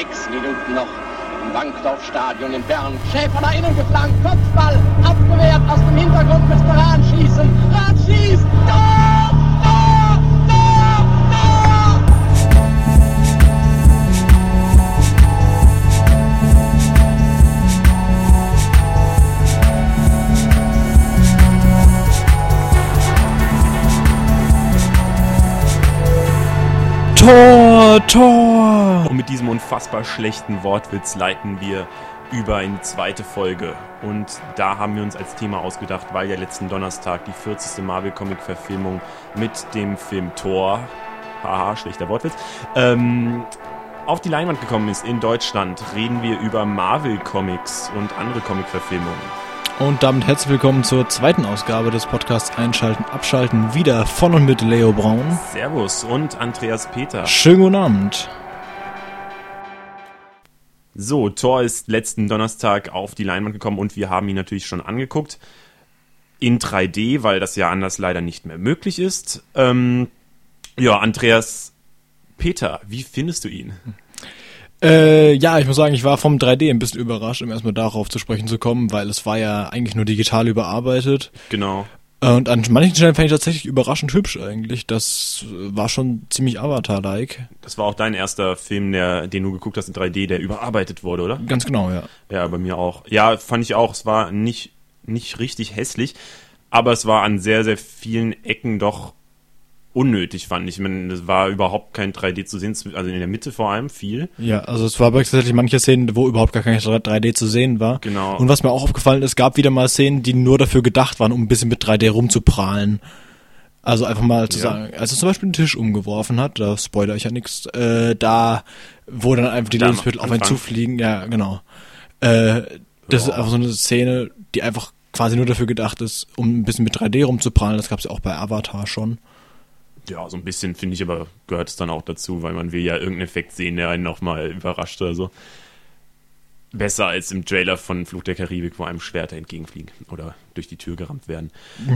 6 Minuten noch im Wankdorf-Stadion in Bern. Schäfer nach innen geflankt, Kopfball, abgewehrt, aus dem Hintergrund müsste Rahn schießen. Rahn schießt, Tor, Tor, Tor, Tor! Tor! Und mit diesem unfassbar schlechten Wortwitz leiten wir über in die zweite Folge. Und da haben wir uns als Thema ausgedacht, weil ja letzten Donnerstag die 40. Marvel-Comic-Verfilmung mit dem Film Thor, haha, schlechter Wortwitz, auf die Leinwand gekommen ist in Deutschland, reden wir über Marvel-Comics und andere Comic-Verfilmungen. Und damit herzlich willkommen zur zweiten Ausgabe des Podcasts Einschalten, Abschalten, wieder von und mit Leo Braun. Servus und Andreas Peter. Schönen guten Abend. So, Thor ist letzten Donnerstag auf die Leinwand gekommen und wir haben ihn natürlich schon angeguckt. In 3D, weil das ja anders leider nicht mehr möglich ist. Andreas Peter, wie findest du ihn? Ich muss sagen, ich war vom 3D ein bisschen überrascht, um erstmal darauf zu sprechen zu kommen, weil es war ja eigentlich nur digital überarbeitet. Genau. Und an manchen Stellen fand ich tatsächlich überraschend hübsch eigentlich. Das war schon ziemlich Avatar-like. Das war auch dein erster Film, den du geguckt hast in 3D, der überarbeitet wurde, oder? Ganz genau, ja. Ja, bei mir auch. Ja, fand ich auch. Es war nicht richtig hässlich, aber es war an sehr, sehr vielen Ecken doch unnötig, fand ich. Ich meine, es war überhaupt kein 3D zu sehen, also in der Mitte vor allem viel. Ja, also es war tatsächlich manche Szenen, wo überhaupt gar kein 3D zu sehen war. Genau. Und was mir auch aufgefallen ist, gab wieder mal Szenen, die nur dafür gedacht waren, um ein bisschen mit 3D rumzuprahlen. Also einfach mal zu sagen, als er zum Beispiel einen Tisch umgeworfen hat, da spoilere ich ja nichts, da wo dann einfach die Lebensmittel auf einen zufliegen, ja, genau. Das ist einfach so eine Szene, die einfach quasi nur dafür gedacht ist, um ein bisschen mit 3D rumzuprahlen. Das gab es ja auch bei Avatar schon. Ja, so ein bisschen, finde ich, aber gehört es dann auch dazu, weil man will ja irgendeinen Effekt sehen, der einen nochmal überrascht oder so. Besser als im Trailer von Fluch der Karibik, wo einem Schwerter entgegenfliegen oder durch die Tür gerammt werden.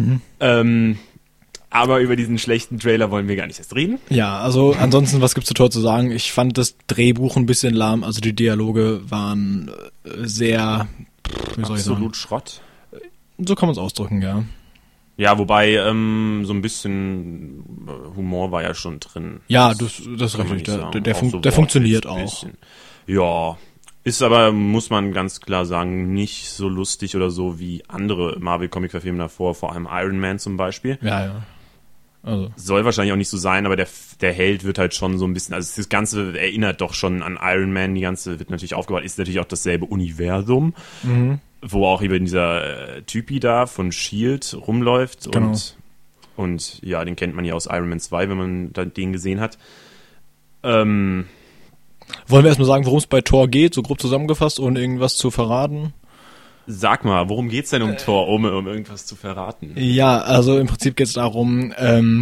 Mhm. Aber über diesen schlechten Trailer wollen wir gar nicht erst reden. Ja, also ansonsten, was gibt's zu Tor zu sagen? Ich fand das Drehbuch ein bisschen lahm, also die Dialoge waren sehr, wie soll ich sagen? Absolut Schrott. So kann man es ausdrücken, ja. Ja, wobei so ein bisschen Humor war ja schon drin. Ja, das ist richtig. Der funktioniert auch. Ja, ist aber, muss man ganz klar sagen, nicht so lustig oder so wie andere Marvel-Comic-Verfilme davor, vor allem Iron Man zum Beispiel. Ja. Also. Soll wahrscheinlich auch nicht so sein, aber der Held wird halt schon so ein bisschen, also das Ganze erinnert doch schon an Iron Man, die ganze wird natürlich aufgebaut, ist natürlich auch dasselbe Universum. Mhm. Wo auch eben dieser Typi da von S.H.I.E.L.D. rumläuft. Genau. Und ja, den kennt man ja aus Iron Man 2, wenn man den gesehen hat. Wollen wir erstmal sagen, worum es bei Thor geht, so grob zusammengefasst, ohne irgendwas zu verraten? Sag mal, worum geht's denn um Thor, um irgendwas zu verraten? Ja, also im Prinzip geht's darum,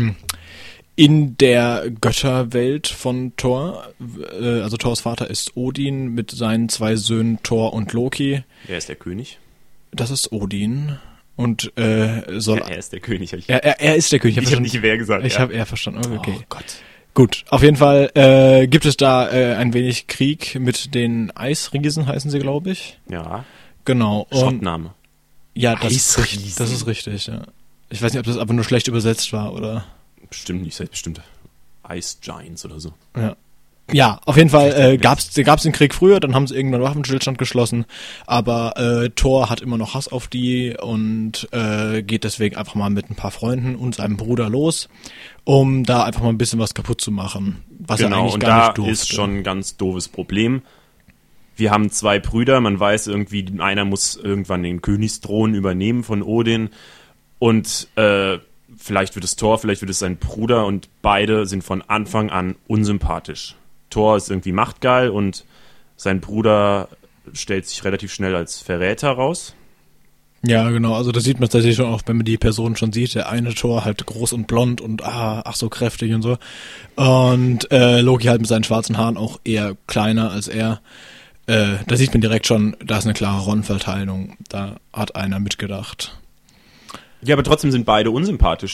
in der Götterwelt von Thor, also Thors Vater ist Odin mit seinen 2 Söhnen Thor und Loki. Er ist der König. Das ist Odin. Und er ist der König. Er ist der König. Ich habe nicht wer gesagt. Ich habe er verstanden. Okay. Oh Gott. Gut, auf jeden Fall gibt es da ein wenig Krieg mit den Eisriesen, heißen sie, glaube ich. Ja. Genau. Schottname. Ja, das ist richtig, ja. Ich weiß nicht, ob das aber nur schlecht übersetzt war, oder... Bestimmt nicht, das heißt bestimmt Ice Giants oder so. Ja, auf jeden Fall gab's den Krieg früher, dann haben sie irgendwann Waffenstillstand geschlossen, aber Thor hat immer noch Hass auf die und geht deswegen einfach mal mit ein paar Freunden und seinem Bruder los, um da einfach mal ein bisschen was kaputt zu machen, was er eigentlich gar nicht durfte. Genau, und da ist schon ein ganz doofes Problem. Wir haben 2 Brüder, man weiß irgendwie, einer muss irgendwann den Königsthron übernehmen von Odin und vielleicht wird es Thor, vielleicht wird es sein Bruder und beide sind von Anfang an unsympathisch. Thor ist irgendwie machtgeil und sein Bruder stellt sich relativ schnell als Verräter raus. Ja, genau, also das sieht man tatsächlich schon auch, wenn man die Person schon sieht. Der eine Thor halt groß und blond und ach so kräftig und so. Und Loki halt mit seinen schwarzen Haaren auch eher kleiner als er. Da sieht man direkt schon, da ist eine klare Rollenverteilung. Da hat einer mitgedacht. Ja, aber trotzdem sind beide unsympathisch.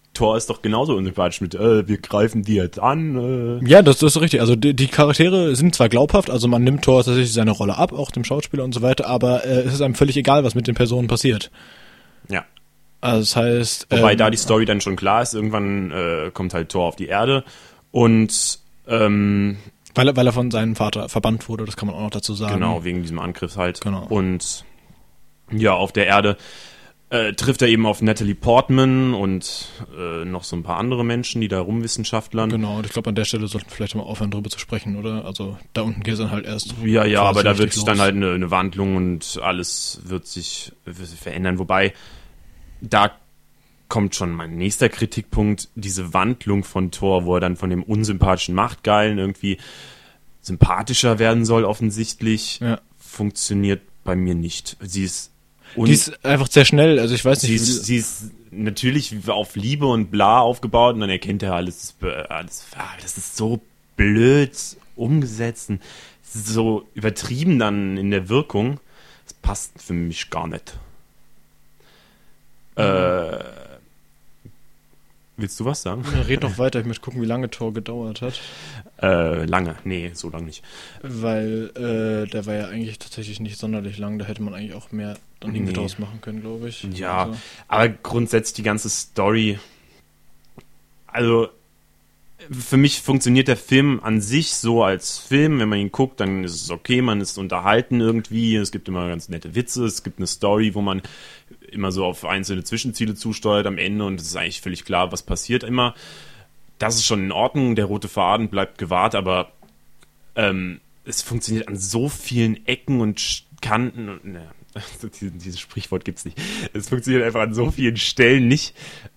Thor ist doch genauso unsympathisch mit, wir greifen die jetzt an. Ja, das ist richtig. Also die Charaktere sind zwar glaubhaft, also man nimmt Thor tatsächlich seine Rolle ab, auch dem Schauspieler und so weiter, aber es ist einem völlig egal, was mit den Personen passiert. Ja. Also das heißt... Wobei da die Story dann schon klar ist, irgendwann kommt halt Thor auf die Erde und weil er von seinem Vater verbannt wurde, das kann man auch noch dazu sagen. genau, wegen diesem Angriff halt. Genau. Und ja, auf der Erde trifft er eben auf Natalie Portman und noch so ein paar andere Menschen, die da rumwissenschaftlern. Genau, und ich glaube, an der Stelle sollten wir vielleicht mal aufhören, drüber zu sprechen, oder? Also da unten geht es dann halt erst. Ja, aber da wird sich sich dann halt eine Wandlung und alles wird sich verändern. Wobei, da kommt schon mein nächster Kritikpunkt, diese Wandlung von Thor, wo er dann von dem unsympathischen Machtgeilen irgendwie sympathischer werden soll, offensichtlich, funktioniert bei mir nicht. Die ist einfach sehr schnell, also ich weiß nicht. Sie ist natürlich auf Liebe und bla aufgebaut und dann erkennt er alles, das ist so blöd umgesetzt und so übertrieben dann in der Wirkung. Das passt für mich gar nicht. Willst du was sagen? Ja, red noch weiter, ich möchte gucken, wie lange Thor gedauert hat. Lange, nee, so lange nicht. Weil der war ja eigentlich tatsächlich nicht sonderlich lang, da hätte man eigentlich auch mehr dann irgendwie draus machen können, glaube ich. Ja, also. Aber grundsätzlich die ganze Story, also für mich funktioniert der Film an sich so als Film, wenn man ihn guckt, dann ist es okay, man ist unterhalten irgendwie, es gibt immer ganz nette Witze, es gibt eine Story, wo man immer so auf einzelne Zwischenziele zusteuert am Ende und es ist eigentlich völlig klar, was passiert immer. Das ist schon in Ordnung, der rote Faden bleibt gewahrt, aber es funktioniert an so vielen Ecken und Kanten und dieses Sprichwort gibt's nicht. Es funktioniert einfach an so vielen Stellen nicht,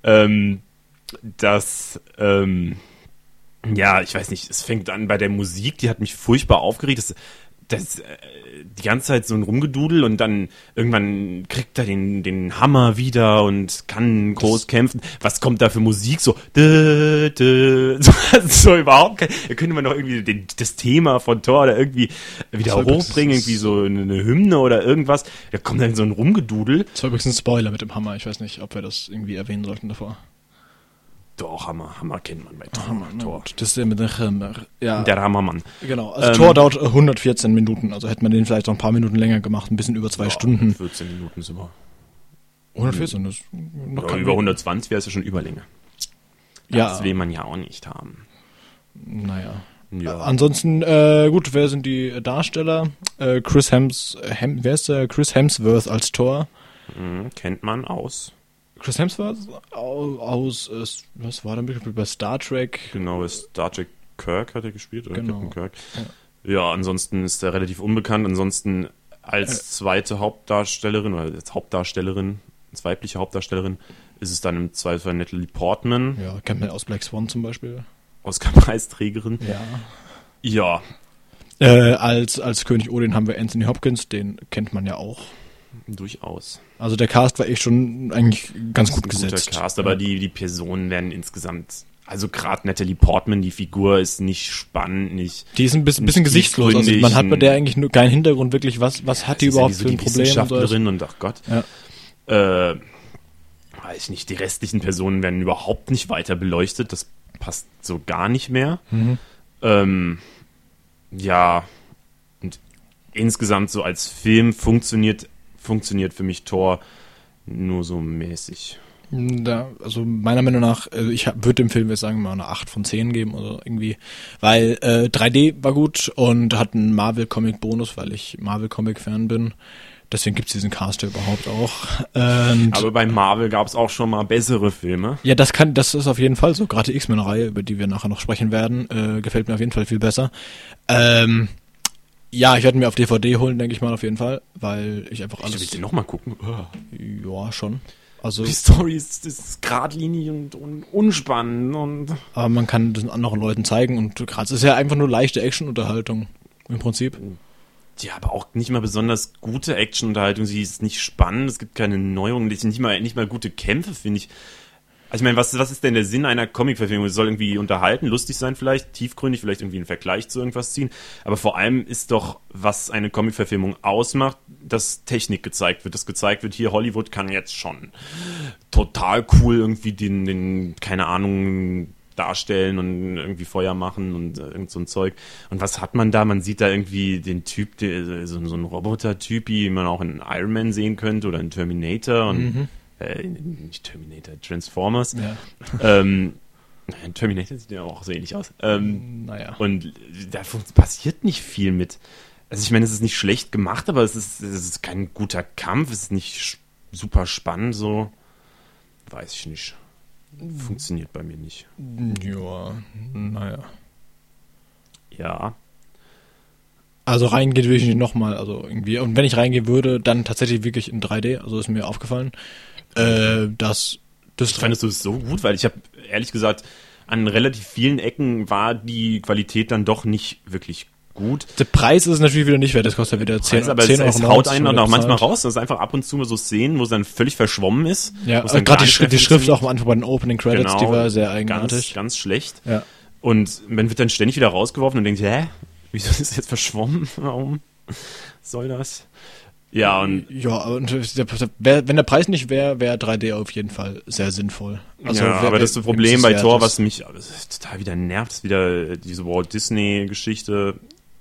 dass ja, ich weiß nicht, es fängt an bei der Musik, die hat mich furchtbar aufgeregt, das die ganze Zeit so ein Rumgedudel und dann irgendwann kriegt er den Hammer wieder und kann groß kämpfen. Was kommt da für Musik? So überhaupt kein... Da könnte man doch irgendwie das Thema von Thor da irgendwie wieder hochbringen, irgendwie so eine Hymne oder irgendwas. Da kommt dann so ein Rumgedudel. Das war übrigens ein Spoiler mit dem Hammer. Ich weiß nicht, ob wir das irgendwie erwähnen sollten davor. Doch, Hammer kennt man bei Thor. Das ist der mit der Hammer. Ja. Der Hammermann. Genau, also Thor dauert 114 Minuten, also hätte man den vielleicht noch ein paar Minuten länger gemacht, ein bisschen über 2 Stunden. 14 Minuten sind wir. 114, das ist noch über 120 wäre es ja schon Überlänge. Das will man ja auch nicht haben. Naja. Ja. Ansonsten, gut, wer sind die Darsteller? Chris Hemsworth als Thor. Kennt man aus. Chris Hemsworth aus was war der bei Star Trek? Genau, Star Trek Kirk hat er gespielt, oder? Genau. Captain Kirk. Ja, ansonsten ist er relativ unbekannt. Ansonsten als zweite Hauptdarstellerin oder als Hauptdarstellerin, als weibliche Hauptdarstellerin, ist es dann im Zweifel Natalie Portman. Ja, kennt man aus Black Swan zum Beispiel. Oscar-Preisträgerin. Ja. Als König Odin haben wir Anthony Hopkins, den kennt man ja auch. Durchaus. Also der Cast war echt schon eigentlich ganz gut gesetzt. Guter Cast, aber die Personen werden insgesamt, also gerade Natalie Portman, die Figur ist nicht spannend, nicht. Die ist ein bisschen gesichtslos. Also man hat bei der eigentlich nur keinen Hintergrund wirklich, was hat die überhaupt für ein Problem? Wissenschaftlerin und ach Gott. Weiß ich nicht, die restlichen Personen werden überhaupt nicht weiter beleuchtet, das passt so gar nicht mehr. Ja, und insgesamt so als Film funktioniert für mich Thor nur so mäßig. Also meiner Meinung nach, ich würde dem Film jetzt sagen mal eine 8 von 10 geben oder irgendwie, weil 3D war gut und hat einen Marvel-Comic-Bonus, weil ich Marvel-Comic-Fan bin. Deswegen gibt es diesen Cast ja überhaupt auch. Aber bei Marvel gab es auch schon mal bessere Filme. Ja, das ist auf jeden Fall so. Gerade die X-Men-Reihe, über die wir nachher noch sprechen werden, gefällt mir auf jeden Fall viel besser. Ja, ich werde mir auf DVD holen, denke ich mal, auf jeden Fall, weil ich einfach alles... Willst du nochmal gucken? Ja, schon. Also die Story ist geradlinig und unspannend. Aber man kann das anderen Leuten zeigen und gerade es ist ja einfach nur leichte Action-Unterhaltung im Prinzip. Ja, aber auch nicht mal besonders gute Action-Unterhaltung. Sie ist nicht spannend, es gibt keine Neuerungen, nicht mal gute Kämpfe, finde ich. Also ich meine, was ist denn der Sinn einer Comic-Verfilmung? Es soll irgendwie unterhalten, lustig sein vielleicht, tiefgründig, vielleicht irgendwie einen Vergleich zu irgendwas ziehen. Aber vor allem ist doch, was eine Comic-Verfilmung ausmacht, dass Technik gezeigt wird. Dass gezeigt wird, hier Hollywood kann jetzt schon total cool irgendwie den keine Ahnung, darstellen und irgendwie Feuer machen und irgend so ein Zeug. Und was hat man da? Man sieht da irgendwie den Typ, so ein Roboter-Typ, wie man auch in Iron Man sehen könnte oder in Terminator und nicht Terminator, Transformers. Ja. Terminator sieht ja auch so ähnlich aus. Naja. Und da passiert nicht viel mit. Also ich meine, es ist nicht schlecht gemacht, aber es ist kein guter Kampf, es ist nicht super spannend, so. Weiß ich nicht. Funktioniert bei mir nicht. Ja, naja. Ja. Also reingehen will ich nicht nochmal, also irgendwie. Und wenn ich reingehen würde, dann tatsächlich wirklich in 3D, also ist mir aufgefallen, dass das... Fandest du es so gut? Weil ich habe, ehrlich gesagt, an relativ vielen Ecken war die Qualität dann doch nicht wirklich gut. Der Preis ist natürlich wieder nicht wert, das kostet ja wieder 10 Euro. Aber es haut einen auch manchmal raus, das ist einfach ab und zu mal so Szenen, wo es dann völlig verschwommen ist. Ja, gerade die Schrift auch am Anfang bei den Opening Credits, genau, die war sehr eigenartig. Ganz schlecht. Ja. Und man wird dann ständig wieder rausgeworfen und denkt, wieso ist es jetzt verschwommen? Warum soll das? Ja, und wenn der Preis nicht wäre 3D auf jeden Fall sehr sinnvoll. Also ja, aber das Problem bei Thor, was mich total wieder nervt, ist wieder diese Walt Disney-Geschichte,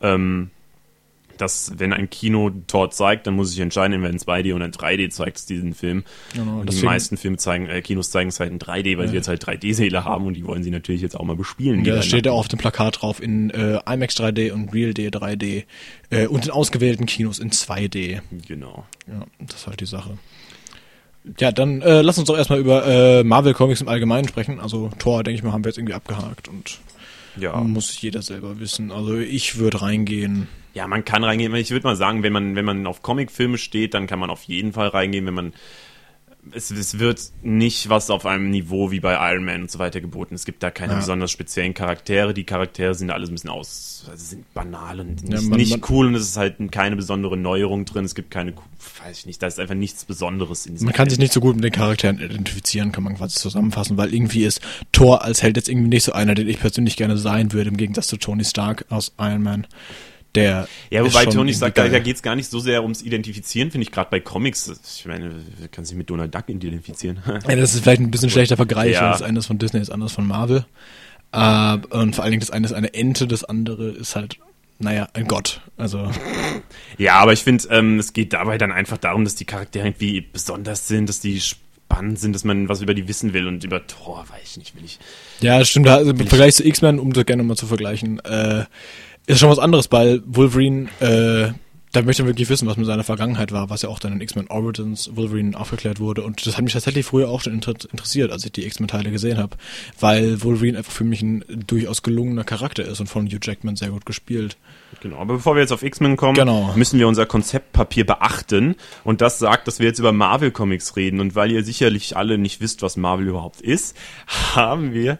dass wenn ein Kino Thor zeigt, dann muss ich entscheiden, entweder in 2D oder in 3D zeigt es diesen Film. Genau, und die meisten Kinos zeigen es halt in 3D, weil sie jetzt halt 3D-Säle haben und die wollen sie natürlich jetzt auch mal bespielen. Ja, da steht ja auch auf dem Plakat drauf in IMAX 3D und Real D 3D und in ausgewählten Kinos in 2D. Genau. Ja, das ist halt die Sache. Ja, dann lass uns doch erstmal über Marvel Comics im Allgemeinen sprechen. Also Thor, denke ich mal, haben wir jetzt irgendwie abgehakt und muss jeder selber wissen. Also ich würde reingehen. Ja, man kann reingehen. Ich würde mal sagen, wenn man auf Comicfilme steht, dann kann man auf jeden Fall reingehen. Es wird nicht was auf einem Niveau wie bei Iron Man und so weiter geboten. Es gibt da keine besonders speziellen Charaktere. Die Charaktere sind alles ein bisschen sind banal und nicht cool und es ist halt keine besondere Neuerung drin. Es gibt keine, weiß ich nicht, da ist einfach nichts Besonderes in diesem Man kann sich nicht so gut mit den Charakteren identifizieren, kann man quasi zusammenfassen, weil irgendwie ist Thor als Held jetzt irgendwie nicht so einer, den ich persönlich gerne sein würde, im Gegensatz zu Tony Stark aus Iron Man. Wobei Tony sagt, da geht es gar nicht so sehr ums Identifizieren, finde ich, gerade bei Comics. Ich meine, du kannst dich mit Donald Duck identifizieren. Ja, das ist vielleicht ein bisschen schlechter Vergleich, weil das eine ist von Disney, das andere ist von Marvel. Und vor allen Dingen das eine ist eine Ente, das andere ist halt, ein Gott. Also. Ja, aber ich finde, es geht dabei dann einfach darum, dass die Charaktere irgendwie besonders sind, dass die spannend sind, dass man was über die wissen will und über Thor, weiß ich nicht, will ich. Ja, stimmt, also im Vergleich zu X-Men, um das gerne mal zu vergleichen, ist schon was anderes, weil Wolverine, da möchte man wirklich wissen, was mit seiner Vergangenheit war, was ja auch dann in X-Men Origins Wolverine aufgeklärt wurde. Und das hat mich tatsächlich früher auch schon interessiert, als ich die X-Men-Teile gesehen habe, weil Wolverine einfach für mich ein durchaus gelungener Charakter ist und von Hugh Jackman sehr gut gespielt. Genau, aber bevor wir jetzt auf X-Men kommen, müssen wir unser Konzeptpapier beachten. Und das sagt, dass wir jetzt über Marvel-Comics reden. Und weil ihr sicherlich alle nicht wisst, was Marvel überhaupt ist, haben wir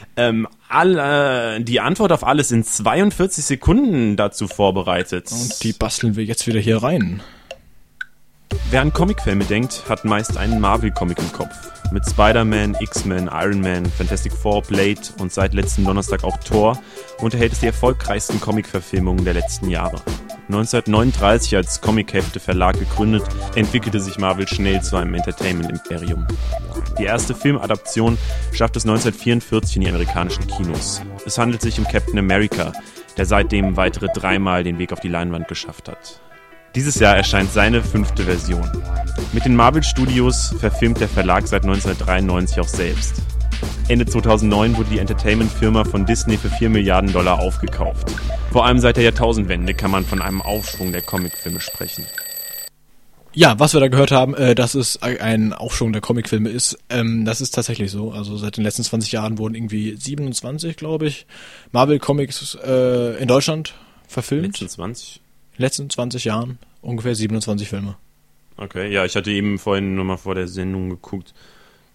die Antwort auf alles in 42 Sekunden dazu vorbereitet. Und die basteln wir jetzt wieder hier rein. Wer an Comicfilme denkt, hat meist einen Marvel-Comic im Kopf. Mit Spider-Man, X-Men, Iron Man, Fantastic Four, Blade und seit letzten Donnerstag auch Thor unterhält es die erfolgreichsten Comic-Verfilmungen der letzten Jahre. 1939 als Comichefte-Verlag gegründet, entwickelte sich Marvel schnell zu einem Entertainment-Imperium. Die erste Filmadaption schaffte es 1944 in die amerikanischen Kinos. Es handelt sich um Captain America, der seitdem weitere 3 Mal den Weg auf die Leinwand geschafft hat. Dieses Jahr erscheint seine 5. Version. Mit den Marvel Studios verfilmt der Verlag seit 1993 auch selbst. Ende 2009 wurde die Entertainment-Firma von Disney für $4 Milliarden aufgekauft. Vor allem seit der Jahrtausendwende kann man von einem Aufschwung der Comicfilme sprechen. Ja, was wir da gehört haben, dass es ein Aufschwung der Comicfilme ist, das ist tatsächlich so. Also seit den letzten 20 Jahren wurden irgendwie 27, glaube ich, Marvel-Comics in Deutschland verfilmt. Letzten 20 Jahren ungefähr 27 Filme. Okay, ja, ich hatte eben vorhin nochmal vor der Sendung geguckt.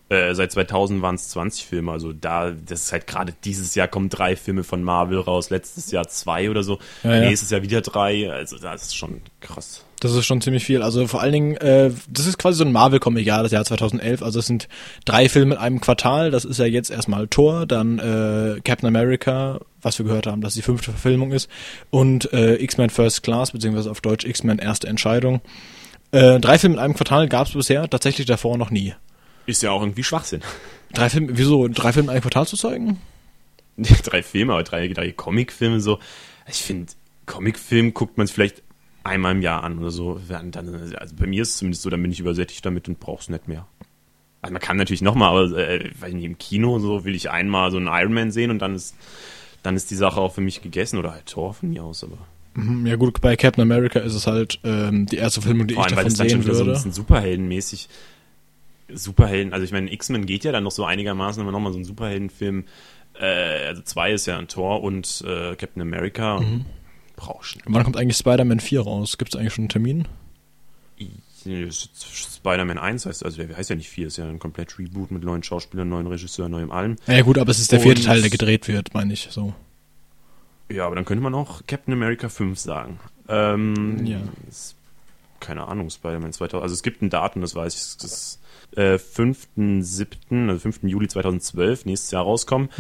Seit 2000 waren es 20 Filme, also das ist halt gerade dieses Jahr kommen 3 Filme von Marvel raus, letztes Jahr 2 oder so, nächstes Jahr wieder 3, also das ist schon krass. Das ist schon ziemlich viel, also vor allen Dingen, das ist quasi so ein Marvel-Comic-Jahr, das Jahr 2011, also es sind 3 Filme in einem Quartal, das ist ja jetzt erstmal Thor, dann Captain America, was wir gehört haben, dass die 5. Verfilmung ist, und X-Men First Class, beziehungsweise auf Deutsch X-Men Erste Entscheidung. 3 Filme in einem Quartal gab es bisher tatsächlich davor noch nie. Ist ja auch irgendwie Schwachsinn. 3 Filme, wieso 3 Filme in einem Quartal zu zeigen? 3 Filme, aber 3 Comicfilme so. Ich finde, Comicfilm guckt man es vielleicht einmal im Jahr an oder so. Also bei mir ist es zumindest so, dann bin ich übersättigt damit und brauch's nicht mehr. Also man kann natürlich nochmal, aber weil im Kino so will ich einmal so einen Iron Man sehen und dann ist die Sache auch für mich gegessen oder halt Thor von mir aus, aber. Ja gut, bei Captain America ist es halt die erste Filmung, die ich davon sehen würde. So ein bisschen Superheldenmäßig. Superhelden, also ich meine, X-Men geht ja dann noch so einigermaßen, aber nochmal so ein Superheldenfilm, also 2 ist ja ein Thor und Captain America, brauchst du. Wann kommt eigentlich Spider-Man 4 raus? Gibt es eigentlich schon einen Termin? Spider-Man 1 heißt, also der heißt ja nicht 4, ist ja ein komplett Reboot mit neuen Schauspielern, neuen Regisseur, neuem allem. Ja gut, aber es ist der 4. Teil, der gedreht wird, meine ich, so. Ja, aber dann könnte man auch Captain America 5 sagen. Keine Ahnung, Spider-Man 2000, also es gibt ein Datum, das weiß ich, das 5. Juli 2012, nächstes Jahr rauskommen.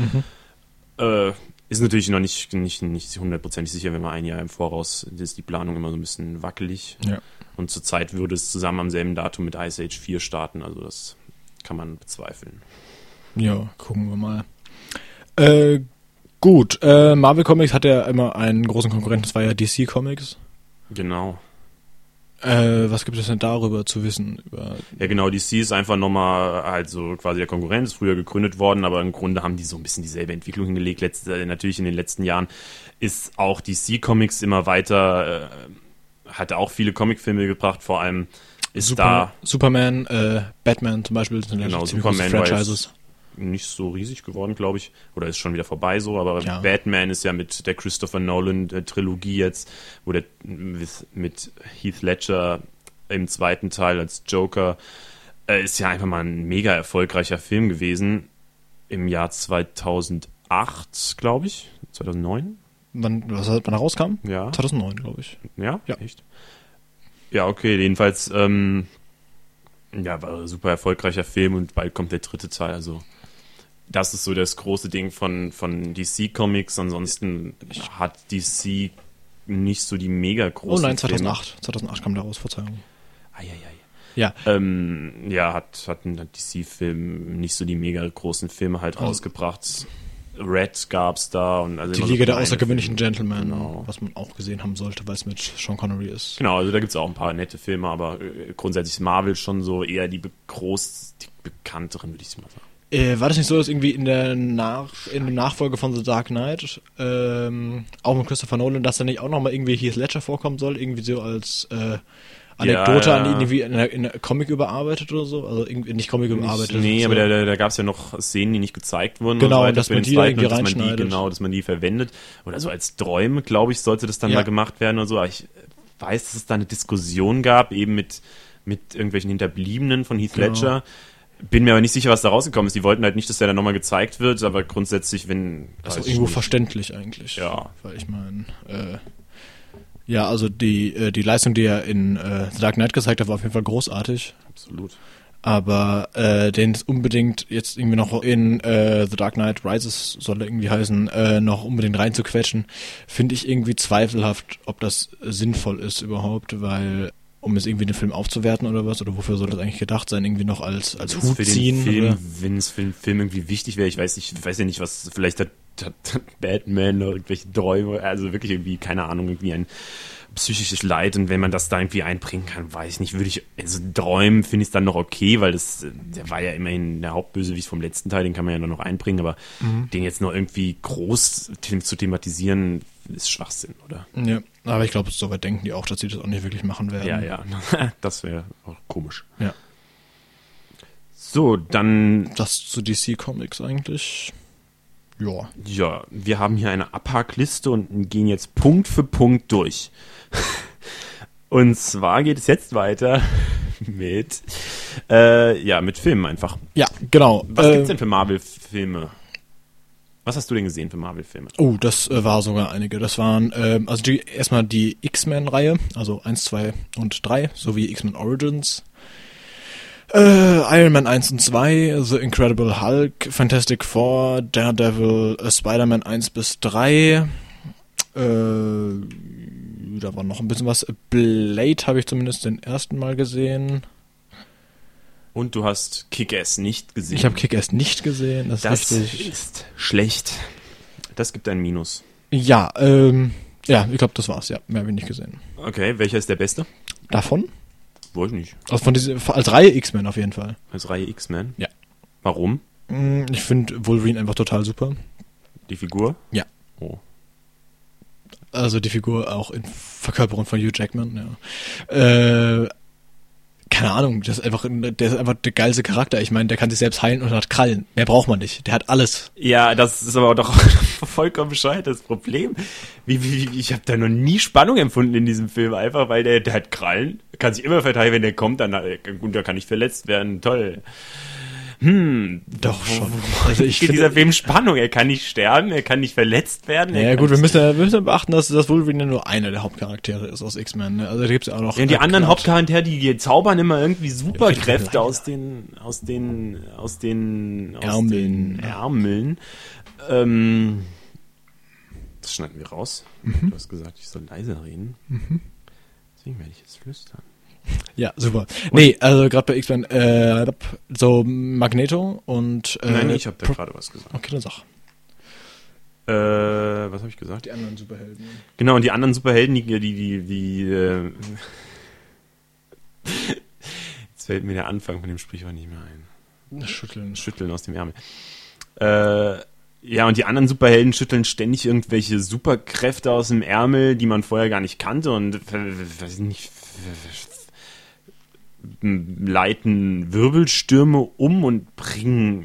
Ist natürlich noch nicht 100% sicher, wenn man ein Jahr im Voraus, ist die Planung immer so ein bisschen wackelig. Ja. Und zurzeit würde es zusammen am selben Datum mit Ice Age 4 starten, also das kann man bezweifeln. Ja, gucken wir mal. Gut, Marvel Comics hat ja immer einen großen Konkurrenten, das war ja DC Comics. Genau. Was gibt es denn darüber zu wissen? Ja genau, DC ist einfach nochmal halt so quasi der Konkurrent, ist früher gegründet worden, aber im Grunde haben die so ein bisschen dieselbe Entwicklung hingelegt. Natürlich in den letzten Jahren ist auch DC Comics immer weiter, hat auch viele Comicfilme gebracht, vor allem ist Superman, Batman zum Beispiel sind genau, Superman Franchises. Nicht so riesig geworden, glaube ich. Oder ist schon wieder vorbei so, aber ja. Batman ist ja mit der Christopher Nolan Trilogie jetzt, wo der mit Heath Ledger im 2. Teil als Joker ist ja einfach mal ein mega erfolgreicher Film gewesen. Im Jahr 2008, glaube ich. 2009? Wann er rauskam? Ja. 2009, glaube ich. Ja? Echt? Ja, okay, jedenfalls war ein super erfolgreicher Film und bald kommt der 3. Teil, also das ist so das große Ding von DC Comics. Ansonsten hat DC nicht so die mega großen. Oh nein, 2008. 2008 kam der raus, Verzeihung. Ja. Hat ein DC-Film nicht so die mega großen Filme halt rausgebracht. Red gab's da. Und also die Liga der außergewöhnlichen Gentlemen, genau. Was man auch gesehen haben sollte, weil es mit Sean Connery ist. Genau, also da gibt's auch ein paar nette Filme, aber grundsätzlich ist Marvel schon so eher die bekannteren, würde ich mal sagen. War das nicht so, dass irgendwie in der Nachfolge von The Dark Knight, auch mit Christopher Nolan, dass da nicht auch nochmal irgendwie Heath Ledger vorkommen soll, irgendwie so als Anekdote an ihn irgendwie in der Comic überarbeitet oder so? Also irgendwie nicht Comic überarbeitet. Nee, so. Aber da gab es ja noch Szenen, die nicht gezeigt wurden. Genau, und so dass man die irgendwie reinschneidet. Dass man die verwendet. Oder so als Träume, glaube ich, sollte das dann mal gemacht werden oder so. Aber ich weiß, dass es da eine Diskussion gab, eben mit irgendwelchen Hinterbliebenen von Heath Ledger. Bin mir aber nicht sicher, was da rausgekommen ist. Die wollten halt nicht, dass der dann nochmal gezeigt wird, aber grundsätzlich, wenn... Das ist irgendwo verständlich eigentlich. Ja. Weil ich meine, also die Leistung, die er in The Dark Knight gezeigt hat, war auf jeden Fall großartig. Absolut. Aber den ist unbedingt jetzt irgendwie noch in The Dark Knight Rises, soll er irgendwie heißen, noch unbedingt reinzuquetschen, finde ich irgendwie zweifelhaft, ob das sinnvoll ist überhaupt, weil... Um jetzt irgendwie den Film aufzuwerten oder was? Oder wofür soll das eigentlich gedacht sein? Irgendwie noch als Hut ziehen? Wenn es für den Film irgendwie wichtig wäre, ich weiß ja nicht, was, vielleicht hat Batman noch irgendwelche Träume, also wirklich irgendwie, keine Ahnung, irgendwie ein psychisches Leid und wenn man das da irgendwie einbringen kann, weiß ich nicht, also träumen finde ich es dann noch okay, weil der war ja immerhin der Hauptbösewicht vom letzten Teil, den kann man ja noch einbringen, aber den jetzt noch irgendwie groß zu thematisieren, ist Schwachsinn, oder? Ja, aber ich glaube, soweit denken die auch, dass sie das auch nicht wirklich machen werden. Ja, das wäre auch komisch. Ja. So, dann... Das zu DC Comics eigentlich... Ja. Ja, wir haben hier eine Abhackliste und gehen jetzt Punkt für Punkt durch. Und zwar geht es jetzt weiter mit Filmen einfach. Ja, genau. Was gibt's denn für Marvel-Filme? Was hast du denn gesehen für Marvel-Filme? Oh, das war sogar einige. Das waren erstmal die X-Men-Reihe, also 1, 2 und 3, sowie X-Men Origins. Iron Man 1 und 2, The Incredible Hulk, Fantastic Four, Daredevil, Spider-Man 1 bis 3. Da war noch ein bisschen was. Blade habe ich zumindest den ersten Mal gesehen. Und du hast Kick-Ass nicht gesehen. Ich habe Kick-Ass nicht gesehen. Das ist schlecht. Das gibt ein Minus. Ja, ich glaube, das war's. Ja, mehr habe ich nicht gesehen. Okay, welcher ist der beste? Davon? Weiß ich nicht. Also als Reihe X-Men auf jeden Fall. Als Reihe X-Men? Ja. Warum? Ich finde Wolverine einfach total super. Die Figur? Ja. Oh. Also die Figur auch in Verkörperung von Hugh Jackman, ja. Keine Ahnung, der ist einfach der geilste Charakter. Ich meine, der kann sich selbst heilen und hat Krallen. Mehr braucht man nicht. Der hat alles. Ja, das ist aber doch vollkommen bescheuert, das Problem. Ich habe da noch nie Spannung empfunden in diesem Film, einfach weil der hat Krallen, kann sich immer verteidigen, wenn der kommt, dann gut, da kann nicht verletzt werden. Toll. Doch schon. Also ich finde dieser Film Spannung. Er kann nicht sterben, er kann nicht verletzt werden. Ja gut, wir müssen beachten, dass Wolverine nur einer der Hauptcharaktere ist aus X-Men. Ne? Also da gibt's ja auch noch. Ja, und die anderen Hauptcharaktere, die zaubern immer irgendwie Superkräfte aus den Ärmeln. Das schneiden wir raus. Du hast gesagt, ich soll leiser reden. Deswegen werde ich jetzt flüstern. Ja, super. Nee, also gerade bei X-Men, so Magneto und... Nein, ich habe da gerade was gesagt. Okay, dann sag. Was habe ich gesagt? Die anderen Superhelden. Genau, und die anderen Superhelden, die jetzt fällt mir der Anfang von dem Sprichwort nicht mehr ein. Schütteln aus dem Ärmel. Ja, und die anderen Superhelden schütteln ständig irgendwelche Superkräfte aus dem Ärmel, die man vorher gar nicht kannte und weiß nicht, leiten Wirbelstürme um und bringen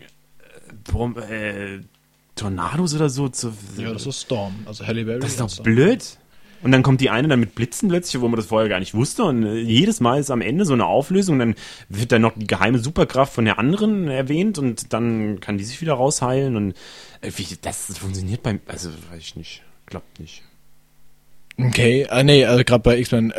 Tornados oder so zu... Ja, das ist Storm, also Halle Berry. Das ist doch blöd. Und dann kommt die eine dann mit Blitzen plötzlich, wo man das vorher gar nicht wusste. Und jedes Mal ist am Ende so eine Auflösung. Dann wird dann noch die geheime Superkraft von der anderen erwähnt und dann kann die sich wieder rausheilen. Und das funktioniert also weiß ich nicht. Klappt nicht. Okay, also gerade bei X-Men,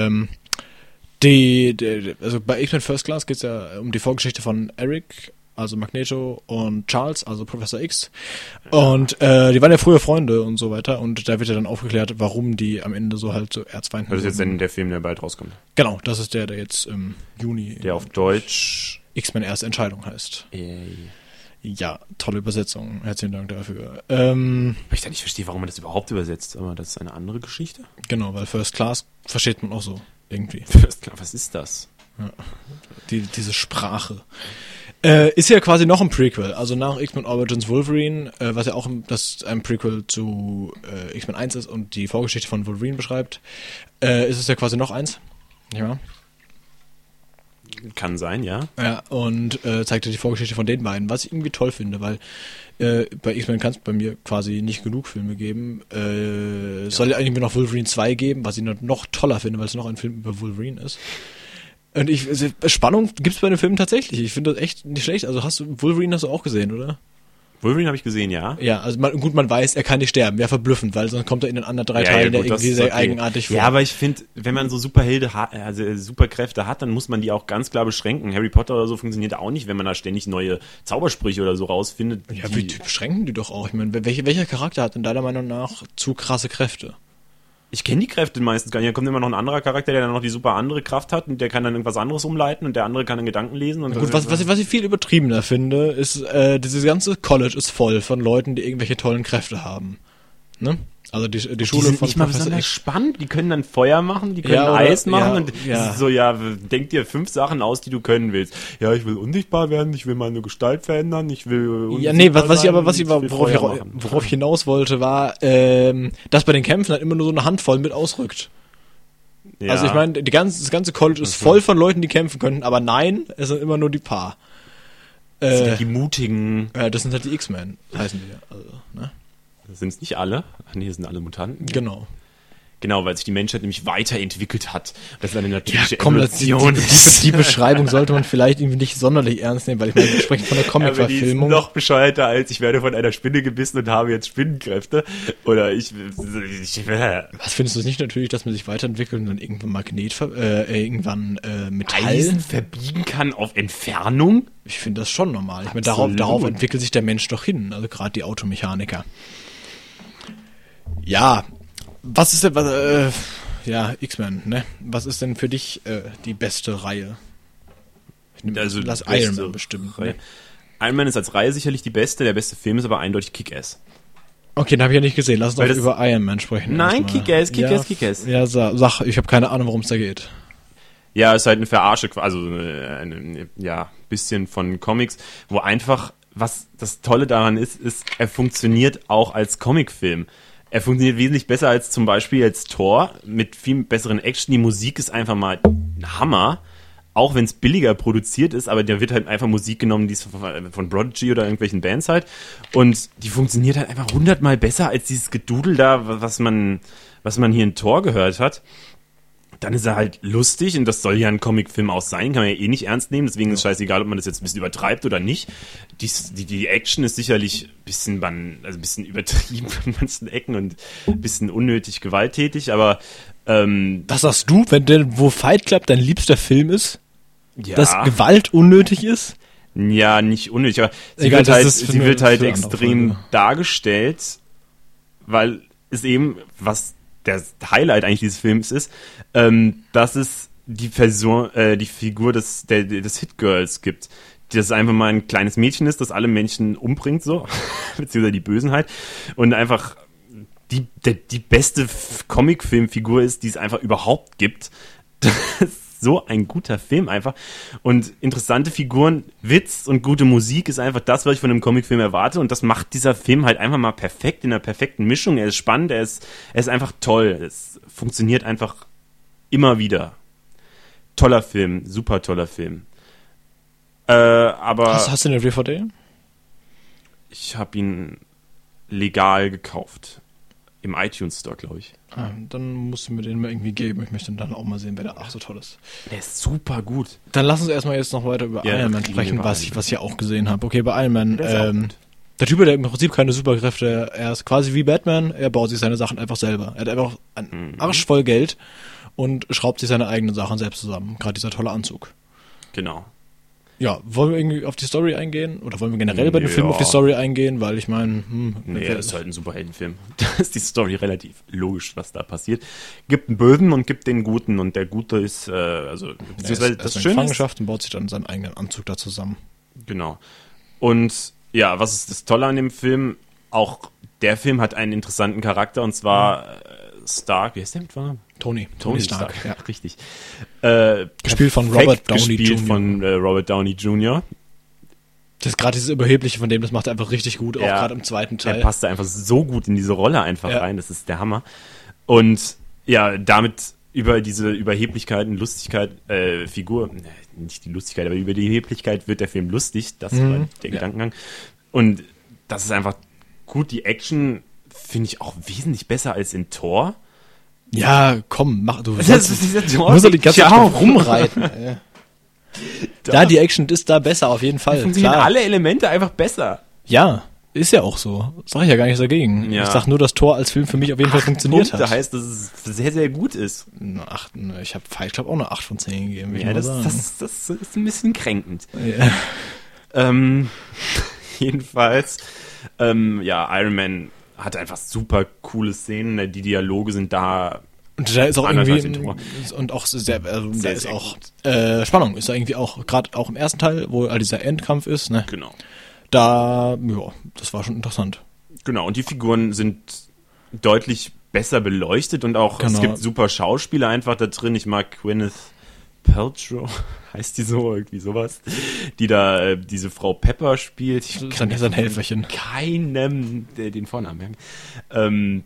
also bei X-Men First Class geht es ja um die Vorgeschichte von Eric, also Magneto, und Charles, also Professor X. Und die waren ja früher Freunde und so weiter. Und da wird ja dann aufgeklärt, warum die am Ende so halt so Erzfeinden sind. Das ist jetzt der Film, der bald rauskommt. Genau, das ist der jetzt im Juni... Der auf Deutsch... X-Men Erste Entscheidung heißt. Ja, tolle Übersetzung. Herzlichen Dank dafür. Weil ich da nicht verstehe, warum man das überhaupt übersetzt. Aber das ist eine andere Geschichte. Genau, weil First Class versteht man auch so. Irgendwie. Was ist das? Ja. Diese Sprache. Ist ja quasi noch ein Prequel. Also nach X-Men Origins Wolverine, was ja auch ein Prequel zu X-Men 1 ist und die Vorgeschichte von Wolverine beschreibt, ist es ja quasi noch eins. Ja. Kann sein, ja. Ja, und zeigt ja die Vorgeschichte von den beiden, was ich irgendwie toll finde, weil bei X-Men kann es bei mir quasi nicht genug Filme geben. Es soll ja eigentlich noch Wolverine 2 geben, was ich noch toller finde, weil es noch ein Film über Wolverine ist. Und Spannung gibt's bei den Filmen tatsächlich. Ich finde das echt nicht schlecht. Also Wolverine hast du auch gesehen, oder? Wolverine habe ich gesehen, ja. Ja, also man weiß, er kann nicht sterben. Wäre verblüffend, weil sonst kommt er in den anderen 3 Teilen, der irgendwie sehr eigenartig vor. Ja, aber ich finde, wenn man so Superkräfte hat, dann muss man die auch ganz klar beschränken. Harry Potter oder so funktioniert auch nicht, wenn man da ständig neue Zaubersprüche oder so rausfindet. Ja, die beschränken die doch auch. Ich meine, welcher Charakter hat denn deiner Meinung nach zu krasse Kräfte? Ich kenne die Kräfte meistens gar nicht. Da kommt immer noch ein anderer Charakter, der dann noch die super andere Kraft hat und der kann dann irgendwas anderes umleiten und der andere kann dann Gedanken lesen. Und gut, was ich viel übertriebener finde, ist, dieses ganze College ist voll von Leuten, die irgendwelche tollen Kräfte haben. Ne? Also die Schule die sind von nicht mal besonders spannend. Die können dann Feuer machen, die können Eis machen und so, denk dir 5 Sachen aus, die du können willst. Ja, ich will unsichtbar werden, ich will meine Gestalt verändern, ich will worauf ich hinaus wollte, war, dass bei den Kämpfen halt immer nur so eine Handvoll mit ausrückt. Ja. Also ich meine, das ganze College ist voll von Leuten, die kämpfen können, aber nein, es sind immer nur die paar. Das sind die Mutigen. Das sind halt die X-Men, heißen die. Also, ne? Sind es nicht alle? Ach nee, das sind alle Mutanten. Genau. Genau, weil sich die Menschheit nämlich weiterentwickelt hat. Das ist eine natürliche Evolution. Die Beschreibung sollte man vielleicht irgendwie nicht sonderlich ernst nehmen, weil ich meine, wir sprechen von der Comic-Verfilmung. Aber die ist noch bescheuerter als ich werde von einer Spinne gebissen und habe jetzt Spinnenkräfte. Oder ich Was findest du nicht natürlich, dass man sich weiterentwickelt und dann irgendwann Metall Eisen verbiegen kann auf Entfernung? Ich finde das schon normal. Ich meine, darauf entwickelt sich der Mensch doch hin. Also gerade die Automechaniker. Ja, was ist denn, X-Men, ne? Was ist denn für dich die beste Reihe? Also das Iron Man bestimmt. Ne? Iron Man ist als Reihe sicherlich die beste. Der beste Film ist aber eindeutig Kick-Ass. Okay, den habe ich ja nicht gesehen. Lass uns doch über Iron Man sprechen. Nein, Kick-Ass. Ja, sag, ich habe keine Ahnung, worum es da geht. Ja, ist halt eine Verarsche, also bisschen von Comics, wo einfach, was das Tolle daran ist, er funktioniert auch als Comicfilm. Er funktioniert wesentlich besser als zum Beispiel jetzt Thor, mit viel besseren Action. Die Musik ist einfach mal ein Hammer, auch wenn es billiger produziert ist, aber da wird halt einfach Musik genommen, die ist von Prodigy oder irgendwelchen Bands halt, und die funktioniert halt einfach 100-mal besser als dieses Gedudel da, was man hier in Thor gehört hat. Dann ist er halt lustig, und das soll ja ein Comicfilm auch sein, kann man ja eh nicht ernst nehmen, deswegen ist es scheißegal, ob man das jetzt ein bisschen übertreibt oder nicht. Die Action ist sicherlich ein bisschen übertrieben an manchen Ecken und ein bisschen unnötig gewalttätig, aber was sagst du, wo Fight Club dein liebster Film ist? Ja. Dass Gewalt unnötig ist? Ja, nicht unnötig, aber sie Egal, wird halt extrem dargestellt, weil es eben, was das Highlight eigentlich dieses Films ist, dass es die Figur des Hit-Girls gibt. Das einfach mal ein kleines Mädchen ist, das alle Menschen umbringt, so, beziehungsweise die Bösen halt, und einfach die beste Comic-Film-Figur ist, die es einfach überhaupt gibt. Das ist so ein guter Film einfach. Und interessante Figuren, Witz und gute Musik ist einfach das, was ich von einem Comicfilm erwarte. Und das macht dieser Film halt einfach mal perfekt, in einer perfekten Mischung. Er ist spannend, er ist einfach toll. Es funktioniert einfach immer wieder. Toller Film, super toller Film. Aber Hast du eine DVD? Ich habe ihn legal gekauft. Im iTunes Store, glaube ich. Dann musst du mir den mal irgendwie geben. Ich möchte dann auch mal sehen, wer da so toll ist. Der ist super gut. Dann lass uns erstmal jetzt noch weiter über Iron Man sprechen, was ich auch gesehen habe. Okay, bei Iron Man, der Typ hat im Prinzip keine Superkräfte. Er ist quasi wie Batman. Er baut sich seine Sachen einfach selber. Er hat einfach einen Arsch voll Geld und schraubt sich seine eigenen Sachen selbst zusammen. Gerade dieser tolle Anzug. Genau. Ja, wollen wir irgendwie auf die Story eingehen? Oder wollen wir generell bei dem Film auf die Story eingehen? Weil ich meine, das ist halt ein Superheldenfilm. Da ist die Story relativ logisch, was da passiert. Gibt einen Bösen und gibt den Guten. Und der Gute ist, beziehungsweise das Schöne ist, Gefangenschaft und baut sich dann seinen eigenen Anzug da zusammen. Genau. Und ja, was ist das Tolle an dem Film? Auch der Film hat einen interessanten Charakter, und zwar Stark, wie heißt der mit Namen? Tony Stark. Ja, richtig. Gespielt von Robert Downey Jr. Robert Downey Jr. Das ist gerade dieses Überhebliche von dem, das macht er einfach richtig gut, auch gerade im zweiten Teil. Der passt da einfach so gut in diese Rolle einfach rein, das ist der Hammer. Und ja, damit über diese Überheblichkeit und Lustigkeit Figur, nicht die Lustigkeit, aber über die Überheblichkeit wird der Film lustig, das war der Gedankengang. Und das ist einfach gut, die Action finde ich auch wesentlich besser als in Thor. Ja, komm, mach du. Das ist dieser Thor. Muss doch die ganze Zeit rumreiten. Da, die Action ist da besser, auf jeden Fall. Funktionieren alle Elemente einfach besser. Ja, ist ja auch so. Sag ich ja gar nichts dagegen. Ja. Ich sag nur, dass Thor als Film für mich auf jeden Fall funktioniert hat. Das heißt, dass es sehr, sehr gut ist. Ich habe Fight Club auch eine 8 von 10 gegeben. Ja, das ist ein bisschen kränkend. Ja. Jedenfalls, Iron Man hat einfach super coole Szenen, die Dialoge sind da. Und da ist auch irgendwie, und auch sehr, also da ist auch Spannung, ist da irgendwie auch, gerade auch im ersten Teil, wo all dieser Endkampf ist, ne? Genau. Da, das war schon interessant. Genau, und die Figuren sind deutlich besser beleuchtet und auch, es gibt super Schauspieler einfach da drin. Ich mag Gwyneth Paltrow, heißt die so, irgendwie sowas, die da diese Frau Pepper spielt. Ich kann ja sein Helferchen. Keinem den Vornamen merken.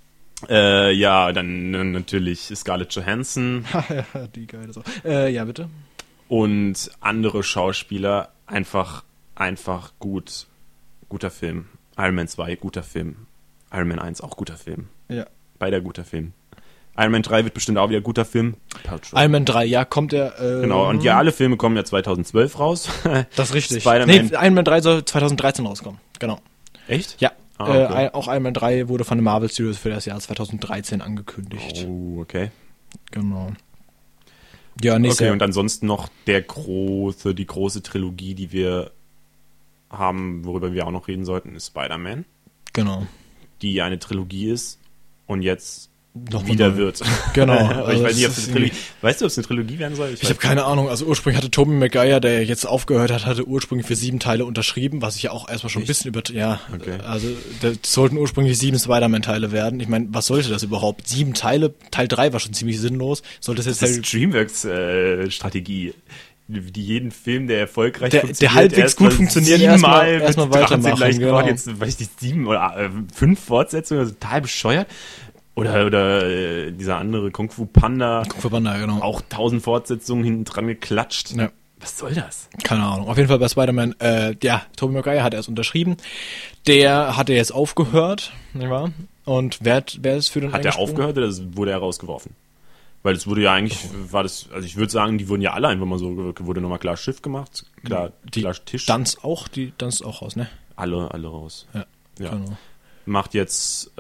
Dann natürlich Scarlett Johansson. Ja, die geile Sache. Ja, bitte. Und andere Schauspieler, einfach gut. Guter Film. Iron Man 2, guter Film. Iron Man 1, auch guter Film. Ja. Beide guter Film. Iron Man 3 wird bestimmt auch wieder ein guter Film. Iron Man 3, ja, kommt er... Genau, und ja, alle Filme kommen ja 2012 raus. Das ist richtig. Spider-Man. Iron Man 3 soll 2013 rauskommen, genau. Echt? Ja, okay. auch Iron Man 3 wurde von der Marvel Studios für das Jahr 2013 angekündigt. Oh, okay. Genau. Ja, nicht Okay, und ansonsten noch die große Trilogie, die wir haben, worüber wir auch noch reden sollten, ist Spider-Man. Genau. Die eine Trilogie ist und jetzt Noch wieder neu. wird. Genau. Aber ich Also weiß nicht, ob es es ist eine Trilogie... Weißt du, ob es eine Trilogie werden soll? Ich habe keine Ahnung. Also ursprünglich hatte Tobey Maguire, der jetzt aufgehört hat, hatte ursprünglich für 7 Teile unterschrieben, was ich ja auch erstmal schon ein bisschen Okay. also das sollten ursprünglich 7 Spider-Man-Teile werden. Ich meine, was sollte das überhaupt? 7 Teile, Teil 3 war schon ziemlich sinnlos. Sollte das Das jetzt ist DreamWorks-Strategie. Die jeden Film, der erfolgreich der halbwegs gut funktioniert, erstmal weitermachen. Genau. Jetzt, weiß ich nicht, 7 oder 5 Fortsetzungen, also total bescheuert. Oder dieser andere Kung Fu Panda. Genau. Auch 1000 Fortsetzungen hinten dran geklatscht. Ja. Was soll das? Keine Ahnung. Auf jeden Fall bei Spider-Man, Tobey Maguire hat erst unterschrieben. Der hatte jetzt aufgehört, nicht wahr? Und wer ist für den Hat er eingesprungen? aufgehört oder wurde er rausgeworfen? Weil es wurde ja eigentlich, also ich würde sagen, die wurden ja alle einfach mal so, wurde nochmal klar Schiff gemacht, klar Tisch. Dunst auch raus, ne? Alle raus. Ja. Genau. Macht jetzt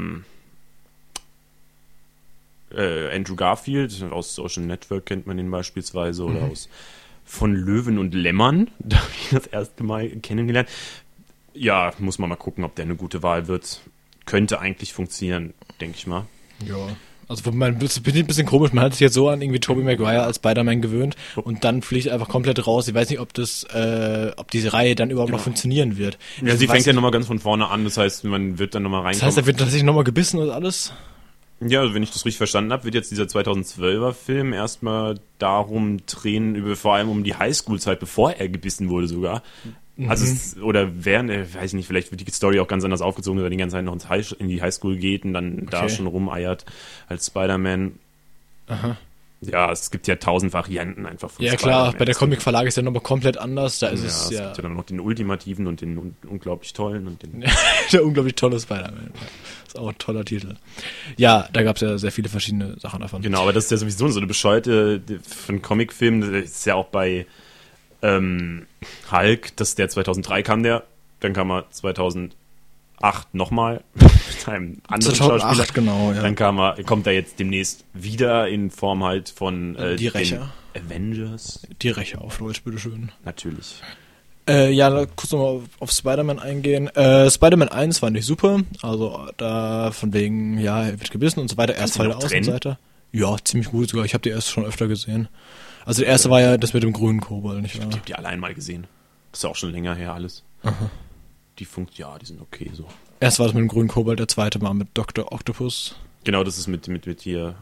Andrew Garfield, aus Social Network kennt man den beispielsweise, oder von Löwen und Lämmern, da habe ich das erste Mal kennengelernt. Ja, muss man mal gucken, ob der eine gute Wahl wird. Könnte eigentlich funktionieren, denke ich mal. Ja. Also man ist ein bisschen komisch, man hat sich jetzt so an irgendwie Tobey Maguire als Spider-Man gewöhnt und dann fliegt er einfach komplett raus. Ich weiß nicht, ob diese Reihe dann überhaupt noch funktionieren wird. Ja, sie fängt ja nochmal ganz von vorne an, das heißt, man wird dann nochmal reinkommen. Das heißt, er wird tatsächlich nochmal gebissen und alles? Ja, also wenn ich das richtig verstanden habe, wird jetzt dieser 2012er Film erstmal darum drehen, vor allem um die Highschool-Zeit, bevor er gebissen wurde sogar. Also oder während, weiß ich nicht, vielleicht wird die Story auch ganz anders aufgezogen, weil er die ganze Zeit noch in die Highschool geht und dann da schon rumeiert als Spider-Man. Aha. Ja, es gibt ja 1000 Varianten einfach von Ja klar, bei der Comic-Verlag ist ja nochmal komplett anders. Da ist es gibt ja dann noch den ultimativen und den unglaublich tollen und den der unglaublich tolle Spider-Man. Ist auch ein toller Titel. Ja, da gab es ja sehr viele verschiedene Sachen davon. Genau, aber das ist ja sowieso so eine bescheuerte von Comicfilm, das ist ja auch bei Hulk, der 2003 kam dann kam er 2008 nochmal mit einem anderen 2008, Schauspieler. genau, ja. Dann kommt er jetzt demnächst wieder in Form halt von die Rächer. Den Avengers. Die Rächer auf Deutsch, bitteschön. Natürlich. Ja, kurz nochmal auf Spider-Man eingehen. Spider-Man 1 fand ich super. Also da von wegen, ja, er wird gebissen und so weiter. Erst Fall der Außenseiter. Ja, ziemlich gut sogar. Ich habe die erst schon öfter gesehen. Also der erste war ja das mit dem grünen Kobold, nicht wahr? Ich habe die alle einmal gesehen. Das ist ja auch schon länger her alles. Aha. Die sind okay so. Erst war das mit dem grünen Kobold, der zweite war mit Dr. Octopus. Genau, das ist mit hier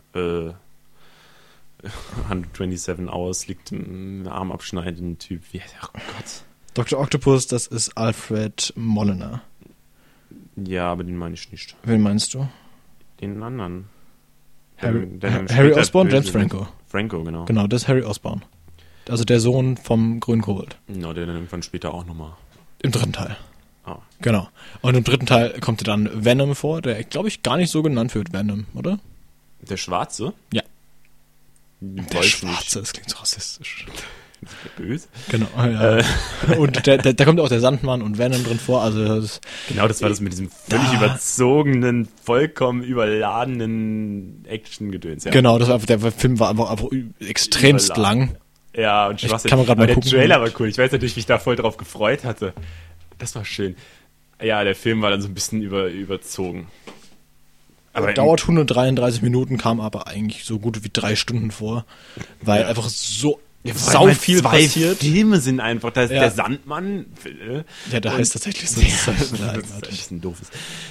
127 Hours liegt im Arm abschneidenden Typ. Oh Gott. Dr. Octopus, das ist Alfred Molina. Ja, aber den meine ich nicht. Wen meinst du? Den anderen. Harry Osborn, James Franco. Franco, genau. Genau, das ist Harry Osborn. Also der Sohn vom grünen Kobold. Genau, der dann irgendwann später auch nochmal. Im dritten Teil. Ah. Genau. Und im dritten Teil kommt dann Venom vor, der, glaube ich, gar nicht so genannt wird, Venom, oder? Der Schwarze? Ja. Der Schwarze, das klingt so rassistisch. Böse. Genau, ja. Und da kommt auch der Sandmann und Venom drin vor, also das genau, das war das mit diesem völlig überzogenen, vollkommen überladenen Action-Gedöns. Ja. Genau, der Film war einfach extremst lang. Ja, und Schwachsinn. Kann man gerade mal der gucken. Trailer war cool. Ich weiß natürlich, wie ich da voll drauf gefreut hatte. Das war schön. Ja, der Film war dann so ein bisschen überzogen. Aber dauert 133 Minuten, kam aber eigentlich so gut wie 3 Stunden vor, weil einfach so sau viel passiert. Filme sind einfach, da ist der Sandmann. Ja, der heißt tatsächlich so. Das ist ein bisschen doof.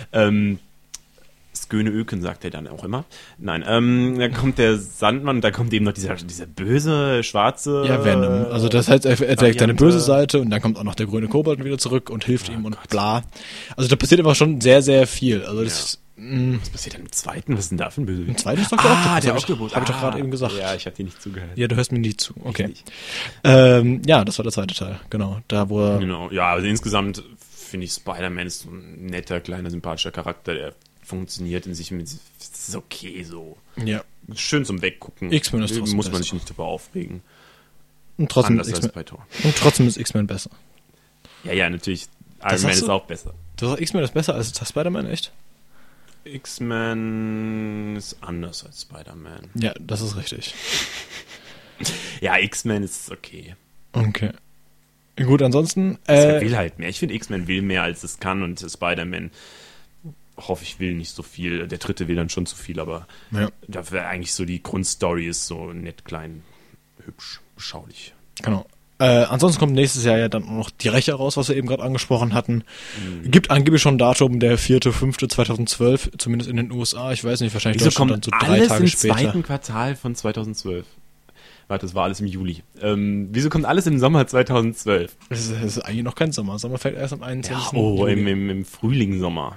Sköne Öken sagt er dann auch immer. Nein, da kommt der Sandmann, da kommt eben noch dieser böse, schwarze... Ja, Venom. Also das heißt, er deckt eine böse Seite und dann kommt auch noch der grüne Kobold wieder zurück und hilft ihm und bla. Also da passiert einfach schon sehr, sehr viel. Also das Was passiert denn im zweiten? Was ist denn da für ein Bösewicht? Im zweiten ist doch der Octopus. Der Octopus. Hab ich doch gerade eben gesagt. Ja, ich habe dir nicht zugehört. Ja, du hörst mir nie zu. Okay. Ja, das war der zweite Teil. Genau. Da, wo Genau. Ja, also insgesamt finde ich Spider-Man ist so ein netter, kleiner, sympathischer Charakter, der funktioniert in sich, es ist okay so. Ja. Schön zum Weggucken. X-Men ist trotzdem muss man besser. sich nicht drüber aufregen. Und trotzdem Anders ist als X-Men, bei Thor. und trotzdem ist X-Men besser. Ja, natürlich. Das Iron Man hast ist du? auch besser. Du sagst, X-Men ist besser als Spider-Man, echt? X-Men ist anders als Spider-Man. Ja, das ist richtig. Ja, X-Men ist okay. Okay. Gut, ansonsten, Er will halt mehr. Ich finde, X-Men will mehr, als es kann, und Spider-Man, hoffe ich, will nicht so viel. Der dritte will dann schon zu viel, aber ja, dafür eigentlich so die Grundstory ist so nett, klein, hübsch, beschaulich. genau. Ansonsten kommt nächstes Jahr ja dann noch die Rächer raus, was wir eben gerade angesprochen hatten. Gibt angeblich schon ein Datum, der 4.5.2012, zumindest in den USA. Ich weiß nicht, wahrscheinlich Wieso Deutschland kommt dann so 3 alles Tage im später. zweiten Quartal von 2012? Warte, das war alles im Juli. Wieso kommt alles im Sommer 2012? Das ist eigentlich noch kein Sommer. Sommer fällt erst am 21. Oh, Juli. im Frühling, Sommer.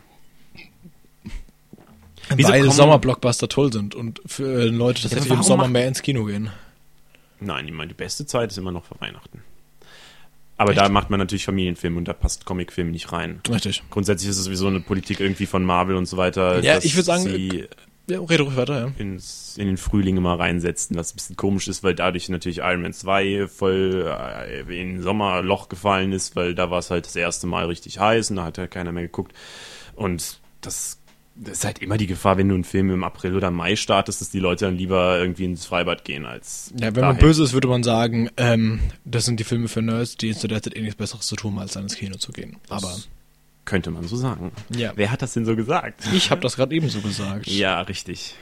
Weil Sommerblockbuster toll sind und für Leute tatsächlich im warum Sommer macht- mehr ins Kino gehen. Nein, ich meine, die beste Zeit ist immer noch vor Weihnachten. Aber da macht man natürlich Familienfilme und da passt Comicfilm nicht rein. Richtig. Grundsätzlich ist es sowieso eine Politik irgendwie von Marvel und so weiter, Ja, dass ich würde sagen, sie ja, rede ruhig weiter, ja. in den Frühling immer reinsetzen, was ein bisschen komisch ist, weil dadurch natürlich Iron Man 2 voll in ein Sommerloch gefallen ist, weil da war es halt das erste Mal richtig heiß und da hat ja keiner mehr geguckt. Und das ist halt immer die Gefahr, wenn du einen Film im April oder Mai startest, dass die Leute dann lieber irgendwie ins Freibad gehen als Ja, wenn man böse ist, würde man sagen, das sind die Filme für Nerds, die zu der Zeit eh nichts Besseres zu tun, als dann ins Kino zu gehen. Aber könnte man so sagen. ja, Wer hat das denn so gesagt? ich habe das gerade ebenso gesagt. Ja, richtig.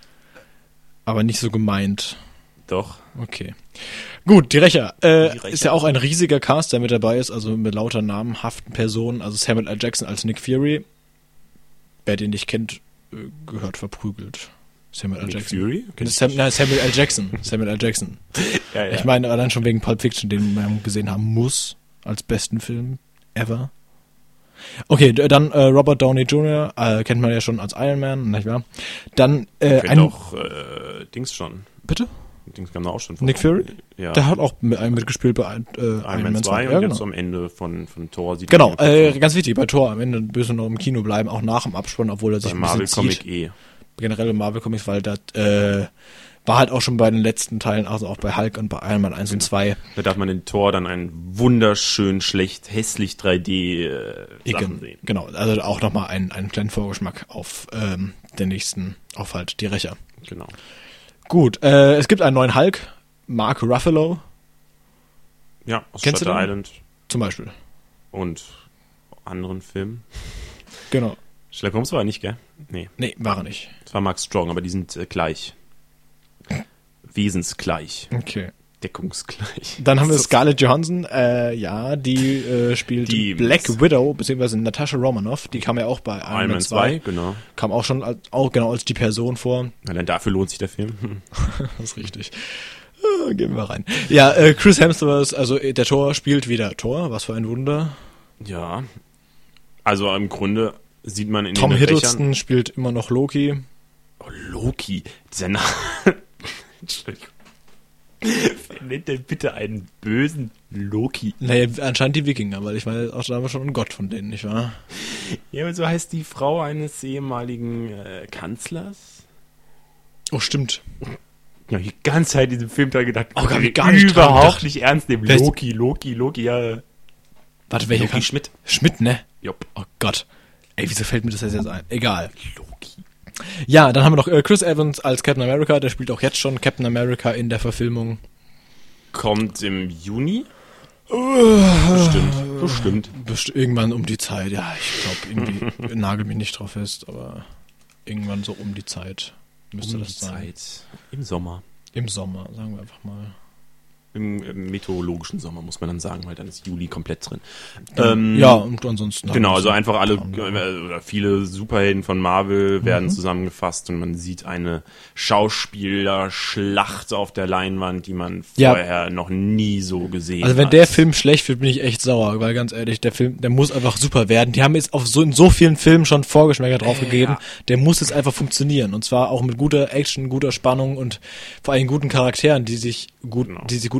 Aber nicht so gemeint. Doch. Okay. Gut, die Rächer. Rächer. Ist ja auch ein riesiger Cast, der mit dabei ist, also mit lauter namenhaften Personen. Also Samuel L. Jackson als Nick Fury. Wer den nicht kennt, gehört verprügelt. Samuel L. Nick Jackson. Fury? Samuel L. Jackson. Samuel L. Jackson. Ja, ja. Ich meine, allein schon wegen Pulp Fiction, den man gesehen haben muss, als besten Film ever. Okay, dann Robert Downey Jr. Kennt man ja schon als Iron Man, nicht wahr? Dann Kennt auch Dings schon. Bitte? Dings kam da auch schon vor. Nick Fury? Ja. Der hat auch mitgespielt bei Iron Man 2 und Ja, jetzt genau. am Ende von Thor sieht Genau, man ihn ganz wichtig, bei Thor am Ende müssen wir noch im Kino bleiben, auch nach dem Abspann, obwohl er sich bei ein Marvel bisschen Comic zieht. Generell bei Marvel Comics, weil das war halt auch schon bei den letzten Teilen, also auch bei Hulk und bei Iron Man 1 und 2. Da darf man den Thor dann einen wunderschön schlecht, hässlich 3D Sachen sehen. Genau, also auch nochmal einen kleinen Vorgeschmack auf den nächsten, auf halt die Rächer. Genau. Gut, es gibt einen neuen Hulk, Mark Ruffalo Ja, aus Kennst du Shutter den? Island zum Beispiel. und anderen Filmen. Genau. Sherlock Holmes war er nicht, gell? Nee, Nee, war er nicht. das war Mark Strong, aber die sind gleich. Wesensgleich. Okay. Deckungsgleich. Dann haben wir Das ist Scarlett Johansson, die spielt Die Black Widow, beziehungsweise Natasha Romanoff, die kam ja auch bei Iron Man 2, genau. kam auch schon als die Person vor. Allein dafür lohnt sich der Film. Das ist richtig. Gehen wir rein. Ja, Chris Hemsworth, also der Thor spielt wieder Thor, was für ein Wunder. Ja. Also im Grunde sieht man in Tom den Rächern... Hiddleston spielt immer noch Loki. Oh, Loki. Dieser Name... Entschuldigung. Wer nennt denn bitte einen bösen Loki? Naja, anscheinend die Wikinger, weil ich meine, auch da haben wir schon einen Gott von denen, nicht wahr? Ja, aber so heißt die Frau eines ehemaligen Kanzlers. Oh, stimmt. Ja, ich hab die ganze Zeit in diesem Film dran gedacht. Oh, hab ich gar nicht dran überhaupt gedacht. nicht ernst nehmen. Wer ist- Loki, ja. Warte, welcher Loki kann? Schmidt. Schmidt, ne? Jupp. Oh Gott. Ey, wieso fällt mir das jetzt ein? Egal. Loki. Ja, dann haben wir noch Chris Evans als Captain America, der spielt auch jetzt schon Captain America in der Verfilmung. Kommt im Juni? Bestimmt. Irgendwann um die Zeit, ja, ich glaube, irgendwie, nagel mich nicht drauf fest, aber irgendwann so um die Zeit müsste das sein. Zeit. Im Sommer. Im Sommer, sagen wir einfach mal. Im meteorologischen Sommer, muss man dann sagen, weil dann ist Juli komplett drin. Ja, und ansonsten. Genau, haben also wir einfach alle so- oder viele Superhelden von Marvel werden zusammengefasst und man sieht eine Schauspielerschlacht auf der Leinwand, die man Ja. vorher noch nie so gesehen Also wenn hat. der Film schlecht wird, bin ich echt sauer, weil ganz ehrlich, der Film, der muss einfach super werden. Die haben jetzt in so vielen Filmen schon Vorgeschmäcker drauf gegeben. Der muss jetzt einfach funktionieren. Und zwar auch mit guter Action, guter Spannung und vor allem guten Charakteren, die sich gut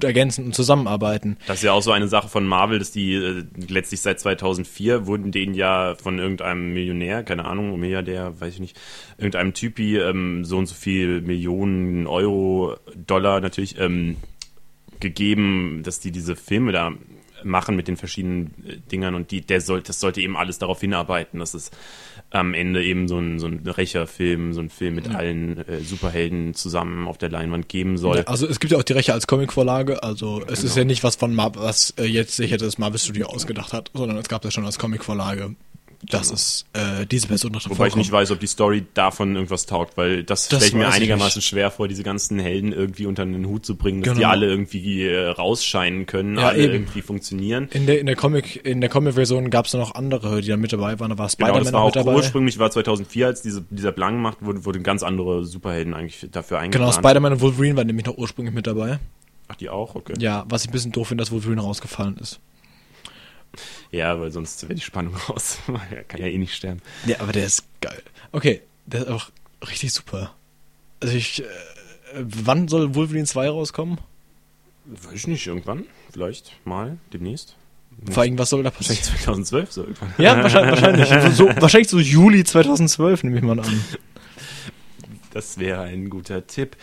gut ergänzen und zusammenarbeiten. Das ist ja auch so eine Sache von Marvel, dass die letztlich seit 2004 wurden denen ja von irgendeinem Millionär, keine Ahnung, Milliardär, weiß ich nicht, irgendeinem Typi so und so viel Millionen Euro, Dollar natürlich gegeben, dass die diese Filme da machen mit den verschiedenen Dingern und das sollte eben alles darauf hinarbeiten, dass es am Ende eben so ein Rächerfilm, so ein Film mit allen Superhelden zusammen auf der Leinwand geben soll. Ja, also es gibt ja auch die Rächer als Comicvorlage, also es ist ja nicht was von was jetzt sicher das Marvel Studio ausgedacht hat, sondern es gab das schon als Comicvorlage. Dass es diese Person noch Wobei ich nicht weiß, ob die Story davon irgendwas taugt, weil das stelle ich mir einigermaßen schwer vor, diese ganzen Helden irgendwie unter einen Hut zu bringen, dass die alle irgendwie rausscheinen können, alle irgendwie funktionieren. In der Comic-Version gab es noch andere, die da mit dabei waren. Da war Spider-Man noch mit dabei. Ursprünglich war 2004, als dieser Plan gemacht wurde, wurden ganz andere Superhelden eigentlich dafür eingeplant. Genau, Spider-Man und Wolverine waren nämlich noch ursprünglich mit dabei. Ach, die auch? Okay. Ja, was ich ein bisschen doof finde, dass Wolverine rausgefallen ist. Ja, weil sonst wäre die Spannung raus. Er kann ja eh nicht sterben. Ja, aber der ist geil. Okay, der ist auch richtig super. Also wann soll Wolverine 2 rauskommen? Weiß ich nicht, irgendwann. Vielleicht mal, demnächst. Vor allem, was soll da passieren? Wahrscheinlich 2012 so irgendwann. Ja, wahrscheinlich. Wahrscheinlich so Juli 2012, nehme ich mal an. Das wäre ein guter Tipp.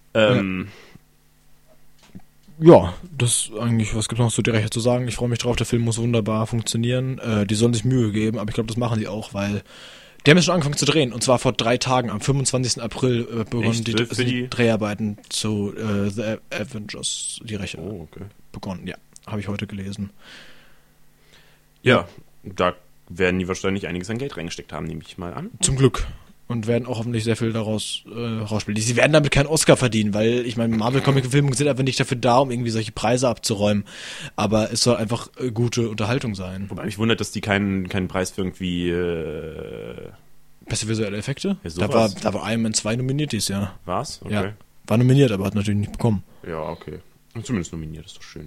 Ja, das ist eigentlich, was gibt es noch zu direkt zu sagen? Ich freue mich drauf, der Film muss wunderbar funktionieren. Die sollen sich Mühe geben, aber ich glaube, das machen sie auch, weil die haben jetzt schon angefangen zu drehen. Und zwar vor 3 Tagen, am 25. April begonnen die Dreharbeiten zu The Avengers, die Rächer. Oh, okay. Begonnen, ja. Habe ich heute gelesen. Ja, da werden die wahrscheinlich einiges an Geld reingesteckt haben, nehme ich mal an. Zum Glück. Und werden auch hoffentlich sehr viel daraus rausspielen. Sie werden damit keinen Oscar verdienen, weil ich meine, Marvel-Comic-Filme sind einfach nicht dafür da, um irgendwie solche Preise abzuräumen. Aber es soll einfach gute Unterhaltung sein. Wobei mich wundert, dass die keinen Preis für irgendwie beste visuelle Effekte? Ja, da war Iron Man 2 nominiert dieses Jahr. War's? Okay. Ja, war nominiert, aber hat natürlich nicht bekommen. Ja, okay. Zumindest nominiert, ist doch schön.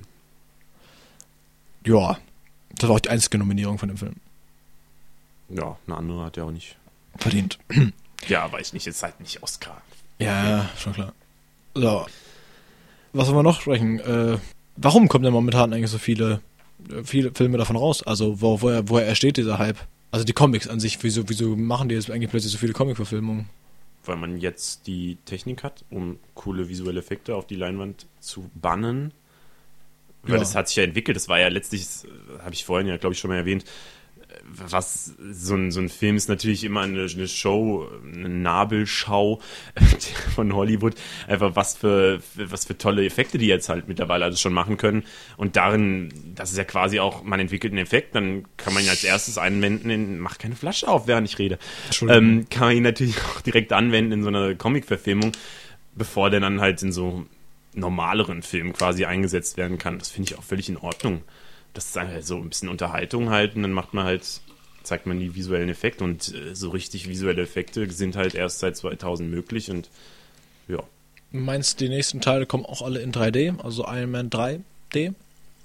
Ja, das war auch die einzige Nominierung von dem Film. Ja, eine andere hat er auch nicht verdient. Ja, weiß nicht, ist halt nicht Oscar. Ja, schon klar. So. Was wollen wir noch sprechen? Warum kommen denn momentan eigentlich so viele Filme davon raus? Also, woher entsteht dieser Hype? Also die Comics an sich, wieso machen die jetzt eigentlich plötzlich so viele Comic-Verfilmungen? Weil man jetzt die Technik hat, um coole visuelle Effekte auf die Leinwand zu bannen. Weil das hat sich ja entwickelt. Das war ja letztlich, habe ich vorhin ja, glaube ich, schon mal erwähnt, was so ein Film ist natürlich immer eine Show, eine Nabelschau von Hollywood. Einfach was für tolle Effekte die jetzt halt mittlerweile alles schon machen können. Und darin, das ist ja quasi auch, man entwickelt einen Effekt, dann kann man ihn als erstes anwenden mach keine Flasche auf, während ich rede. Kann man ihn natürlich auch direkt anwenden in so einer Comic-Verfilmung, bevor der dann halt in so normaleren Filmen quasi eingesetzt werden kann. Das finde ich auch völlig in Ordnung. Das ist halt so ein bisschen Unterhaltung halt und dann zeigt man die visuellen Effekte und so richtig visuelle Effekte sind halt erst seit 2000 möglich und ja. Du meinst, die nächsten Teile kommen auch alle in 3D, also Iron Man 3D?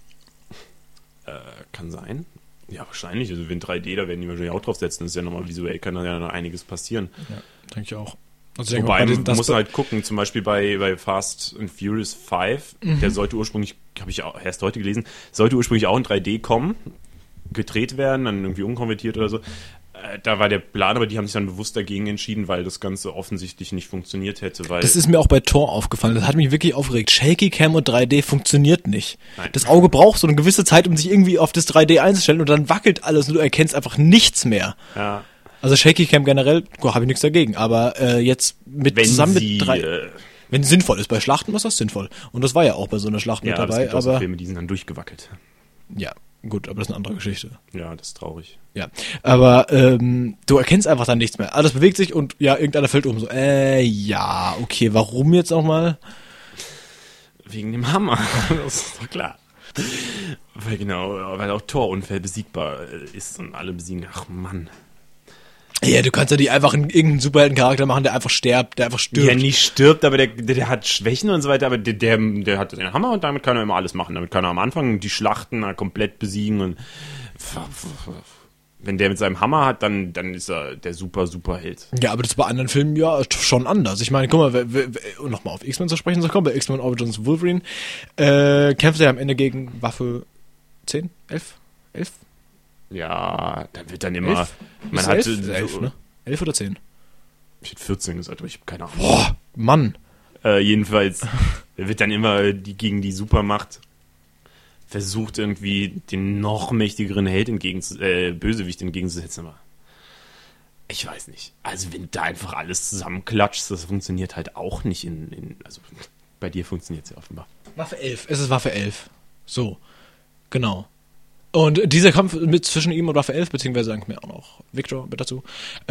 Kann sein. Ja, wahrscheinlich. Also wenn 3D, da werden die wahrscheinlich auch draufsetzen. Das ist ja nochmal visuell, kann da ja noch einiges passieren. Ja, denke ich auch. Also wobei, man muss halt gucken, zum Beispiel bei Fast and Furious 5, der sollte ursprünglich, habe ich auch erst heute gelesen, sollte ursprünglich auch in 3D kommen, gedreht werden, dann irgendwie umkonvertiert oder so. Da war der Plan, aber die haben sich dann bewusst dagegen entschieden, weil das Ganze offensichtlich nicht funktioniert hätte. Weil das ist mir auch bei Thor aufgefallen, das hat mich wirklich aufgeregt. Shaky Cam und 3D funktioniert nicht. Nein. Das Auge braucht so eine gewisse Zeit, um sich irgendwie auf das 3D einzustellen und dann wackelt alles und du erkennst einfach nichts mehr. Ja. Also Shaky Cam generell, habe ich nichts dagegen, aber jetzt mit wenn sinnvoll ist. Bei Schlachten ist das sinnvoll. Und das war ja auch bei so einer Schlacht mit dabei. Ja, es gibt auch so Filme, die sind dann durchgewackelt. Ja, gut, aber das ist eine andere Geschichte. Ja, das ist traurig. Ja, aber du erkennst einfach dann nichts mehr. Alles bewegt sich und ja, irgendeiner fällt um. So, ja, okay, warum jetzt auch mal? Wegen dem Hammer, das ist doch klar. Weil auch Thor unbesiegbar ist und alle besiegen. Ach Mann. Ja, du kannst ja nicht einfach irgendeinen Superheldencharakter machen, der einfach stirbt. Ja, nicht stirbt, aber der hat Schwächen und so weiter, aber der hat den Hammer und damit kann er immer alles machen. Damit kann er am Anfang die Schlachten komplett besiegen und Wenn der mit seinem Hammer hat, dann ist er der Superheld. Ja, aber das ist bei anderen Filmen ja schon anders. Ich meine, guck mal, um nochmal auf X-Men zu sprechen zu kommen, bei X-Men Origins Wolverine kämpft er am Ende gegen Waffe 10? 11? Ja, da wird dann immer... 11? Man Ist hat 11, ne? 11 oder 10? Ich hätte 14 gesagt, aber ich habe keine Ahnung. Boah, Mann. Jedenfalls wird dann immer gegen die Supermacht versucht irgendwie den noch mächtigeren Held Bösewicht entgegenzusetzen, aber ich weiß nicht. Also wenn da einfach alles zusammenklatscht, das funktioniert halt auch nicht also bei dir funktioniert es ja offenbar. Waffe 11, es ist Waffe 11. So, genau. Und dieser Kampf zwischen ihm und Waffe 11, beziehungsweise sagen wir auch noch Victor mit dazu,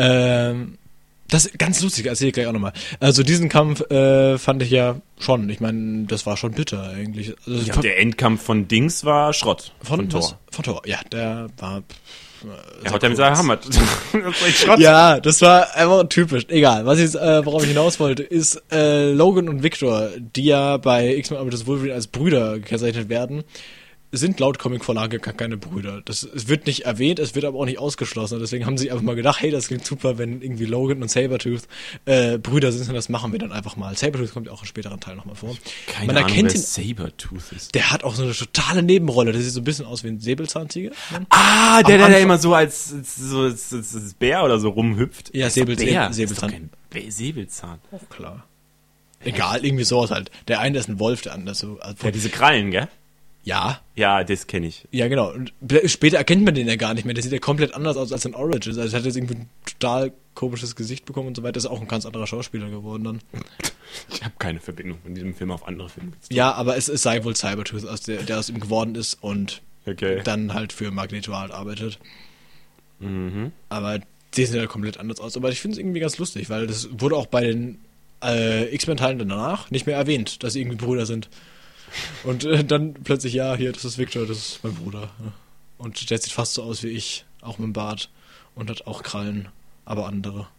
das ist ganz lustig, erzähle ich gleich auch nochmal. Also diesen Kampf fand ich ja schon, ich meine, das war schon bitter eigentlich. Also, Ja, der Endkampf von Dings war Schrott. von Thor. was? Von Thor, ja, der war... Er hat ja mit seinem Hammer. Das war Schrott. Ja, das war einfach typisch. Egal, worauf ich hinaus wollte, ist Logan und Victor, die ja bei X-Men Origins Wolverine als Brüder gekennzeichnet werden, sind laut Comicvorlage gar keine Brüder. Es wird nicht erwähnt, es wird aber auch nicht ausgeschlossen. Deswegen haben sie einfach mal gedacht, hey, das klingt super, wenn irgendwie Logan und Sabretooth Brüder sind, und das machen wir dann einfach mal. Sabretooth kommt ja auch in späteren Teilen nochmal vor. Keine Man Ahnung, erkennt wer ihn, Sabretooth ist. der hat auch so eine totale Nebenrolle. Der sieht so ein bisschen aus wie ein Säbelzahntiger. Ah, Am der Anfang- immer so als Bär oder so rumhüpft. Ja, Ist doch Bär. Säbelzahn. Ist doch kein Säbelzahn. Auch klar. Egal, irgendwie sowas halt. Der eine ist ein Wolf, der andere so. Ja, diese Krallen, gell? Ja, Ja, das kenne ich. ja, genau. Und später erkennt man den ja gar nicht mehr. Der sieht ja komplett anders aus als in Origins. Also er hat jetzt irgendwie ein total komisches Gesicht bekommen und so weiter. Ist auch ein ganz anderer Schauspieler geworden dann. Ich habe keine Verbindung von diesem Film auf andere Filme. Ja, aber es sei wohl Sabretooth, der aus ihm geworden ist und Okay. dann halt für Magneto halt arbeitet. Mhm. Aber die sehen ja komplett anders aus. Aber ich finde es irgendwie ganz lustig, weil das wurde auch bei den X-Men-Teilen danach nicht mehr erwähnt, dass sie irgendwie Brüder sind. Und dann plötzlich, ja, hier, das ist Victor, das ist mein Bruder. Ja. Und der sieht fast so aus wie ich, auch mit dem Bart und hat auch Krallen, aber andere.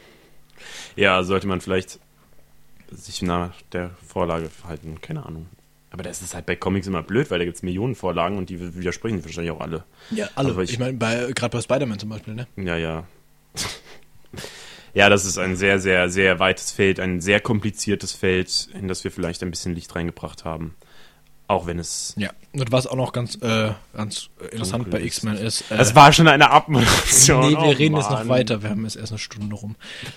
Ja, sollte man vielleicht sich nach der Vorlage verhalten, keine Ahnung. Aber das ist halt bei Comics immer blöd, weil da gibt es Millionen Vorlagen und die widersprechen wahrscheinlich auch alle. Ja, alle. Aber Ich meine, gerade bei Spider-Man zum Beispiel, ne? Ja. Ja, das ist ein sehr, sehr, sehr weites Feld, ein sehr kompliziertes Feld, in das wir vielleicht ein bisschen Licht reingebracht haben. Auch wenn es... Ja, und was auch noch ganz interessant Dunkel bei ist. X-Men ist... Das war schon eine Abmoderation. Nee, wir reden jetzt Mann. noch weiter, wir haben jetzt erst eine Stunde rum.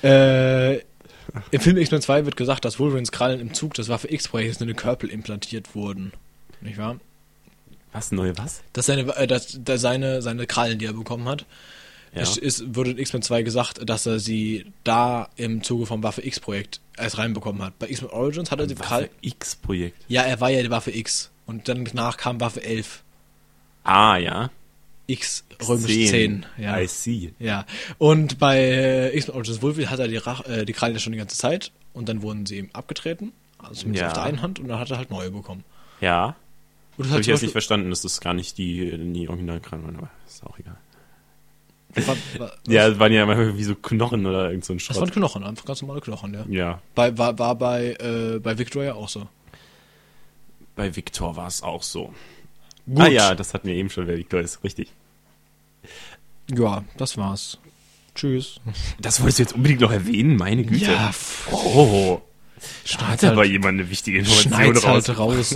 Im Film X-Men 2 wird gesagt, dass Wolverines Krallen im Zug des Waffe X-Projekts in den Körper implantiert wurden. Nicht wahr? Was? Neue was? Dass seine Krallen, die er bekommen hat, Ja. wurde in X-Men 2 gesagt, dass er sie da im Zuge vom Waffe X-Projekt erst reinbekommen hat. Bei X-Men Origins hat er die Krallen... X-Projekt. Ja, er war ja die Waffe X. Und dann danach kam Waffe 11. Ah, ja. X römisch 10. Ja. I see. Ja. Und bei X-Men Origins Wolverine hat er die Krallen ja schon die ganze Zeit. Und dann wurden sie ihm abgetreten. Also zumindest Ja. auf der einen Hand. Und dann hat er halt neue bekommen. Ja. Und das Habe hat ich jetzt nicht verstanden, dass das gar nicht die Originalkrallen waren, aber ist auch egal. Ja, das waren ja immer wie so Knochen oder irgend so ein das Schrott. waren Knochen, einfach ganz normale Knochen, ja. Ja. War bei Victor ja auch so. Bei Victor war es auch so. Gut. Ah ja, das hatten wir eben schon, wer Victor ist. Richtig. Ja, das war's. Tschüss. Das wolltest du jetzt unbedingt noch erwähnen? Meine Güte. Ja, Oh. Da Schneid's hat aber halt- jemand eine wichtige Information schneid's raus. halt raus.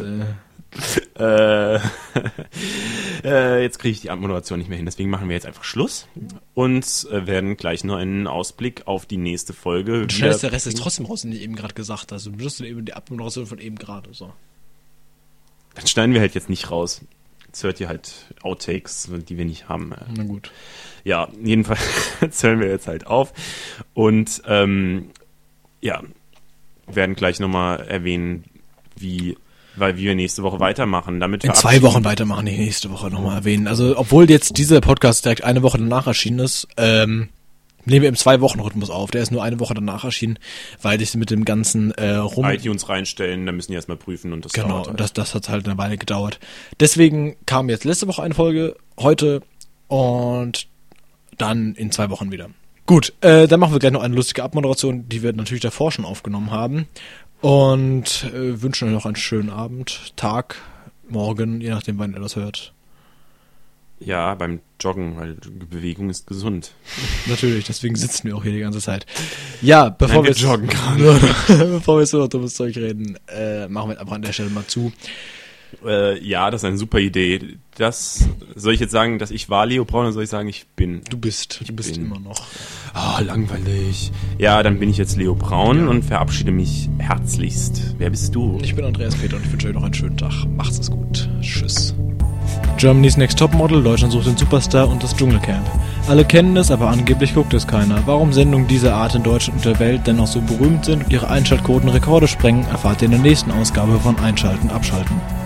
Jetzt kriege ich die Abmoderation nicht mehr hin, deswegen machen wir jetzt einfach Schluss und werden gleich nur einen Ausblick auf die nächste Folge. Und schnell ist der Rest ist trotzdem raus, den ich eben gerade gesagt hast. Du benutzt eben die Abmoderation von eben gerade. So. Dann schneiden wir halt jetzt nicht raus. Jetzt hört ihr halt Outtakes, die wir nicht haben. Na gut. Ja, jedenfalls hören wir jetzt halt auf und ja, werden gleich nochmal erwähnen, wie wir nächste Woche weitermachen. Damit In 2 Wochen weitermachen, die nächste Woche nochmal erwähnen. Also, obwohl jetzt dieser Podcast direkt eine Woche danach erschienen ist, nehmen wir im 2-Wochen-Rhythmus auf. Der ist nur eine Woche danach erschienen, weil ich mit dem ganzen iTunes reinstellen, da müssen die erstmal prüfen und das Genau, dauert halt. das hat halt eine Weile gedauert. Deswegen kam jetzt letzte Woche eine Folge, heute und dann in 2 Wochen wieder. Gut, dann machen wir gleich noch eine lustige Abmoderation, die wir natürlich davor schon aufgenommen haben. Und wünschen euch noch einen schönen Abend, Tag, Morgen, je nachdem, wann ihr das hört. Ja, beim Joggen, weil Bewegung ist gesund. Natürlich, deswegen sitzen wir auch hier die ganze Zeit. Ja, bevor wir joggen gerade. bevor wir so noch dummes Zeug reden, machen wir einfach an der Stelle mal zu. Ja, das ist eine super Idee. Soll ich jetzt sagen, dass ich war Leo Braun, oder soll ich sagen, ich bin? Du bist immer noch. Ah, langweilig. Ja, dann bin ich jetzt Leo Braun und verabschiede mich herzlichst. Wer bist du? Ich bin Andreas Peter und ich wünsche euch noch einen schönen Tag. Macht's es gut. Tschüss. Germany's Next Topmodel, Deutschland sucht den Superstar und das Dschungelcamp. Alle kennen es, aber angeblich guckt es keiner. Warum Sendungen dieser Art in Deutschland und der Welt dennoch so berühmt sind und ihre Einschaltquoten Rekorde sprengen, erfahrt ihr in der nächsten Ausgabe von Einschalten, Abschalten.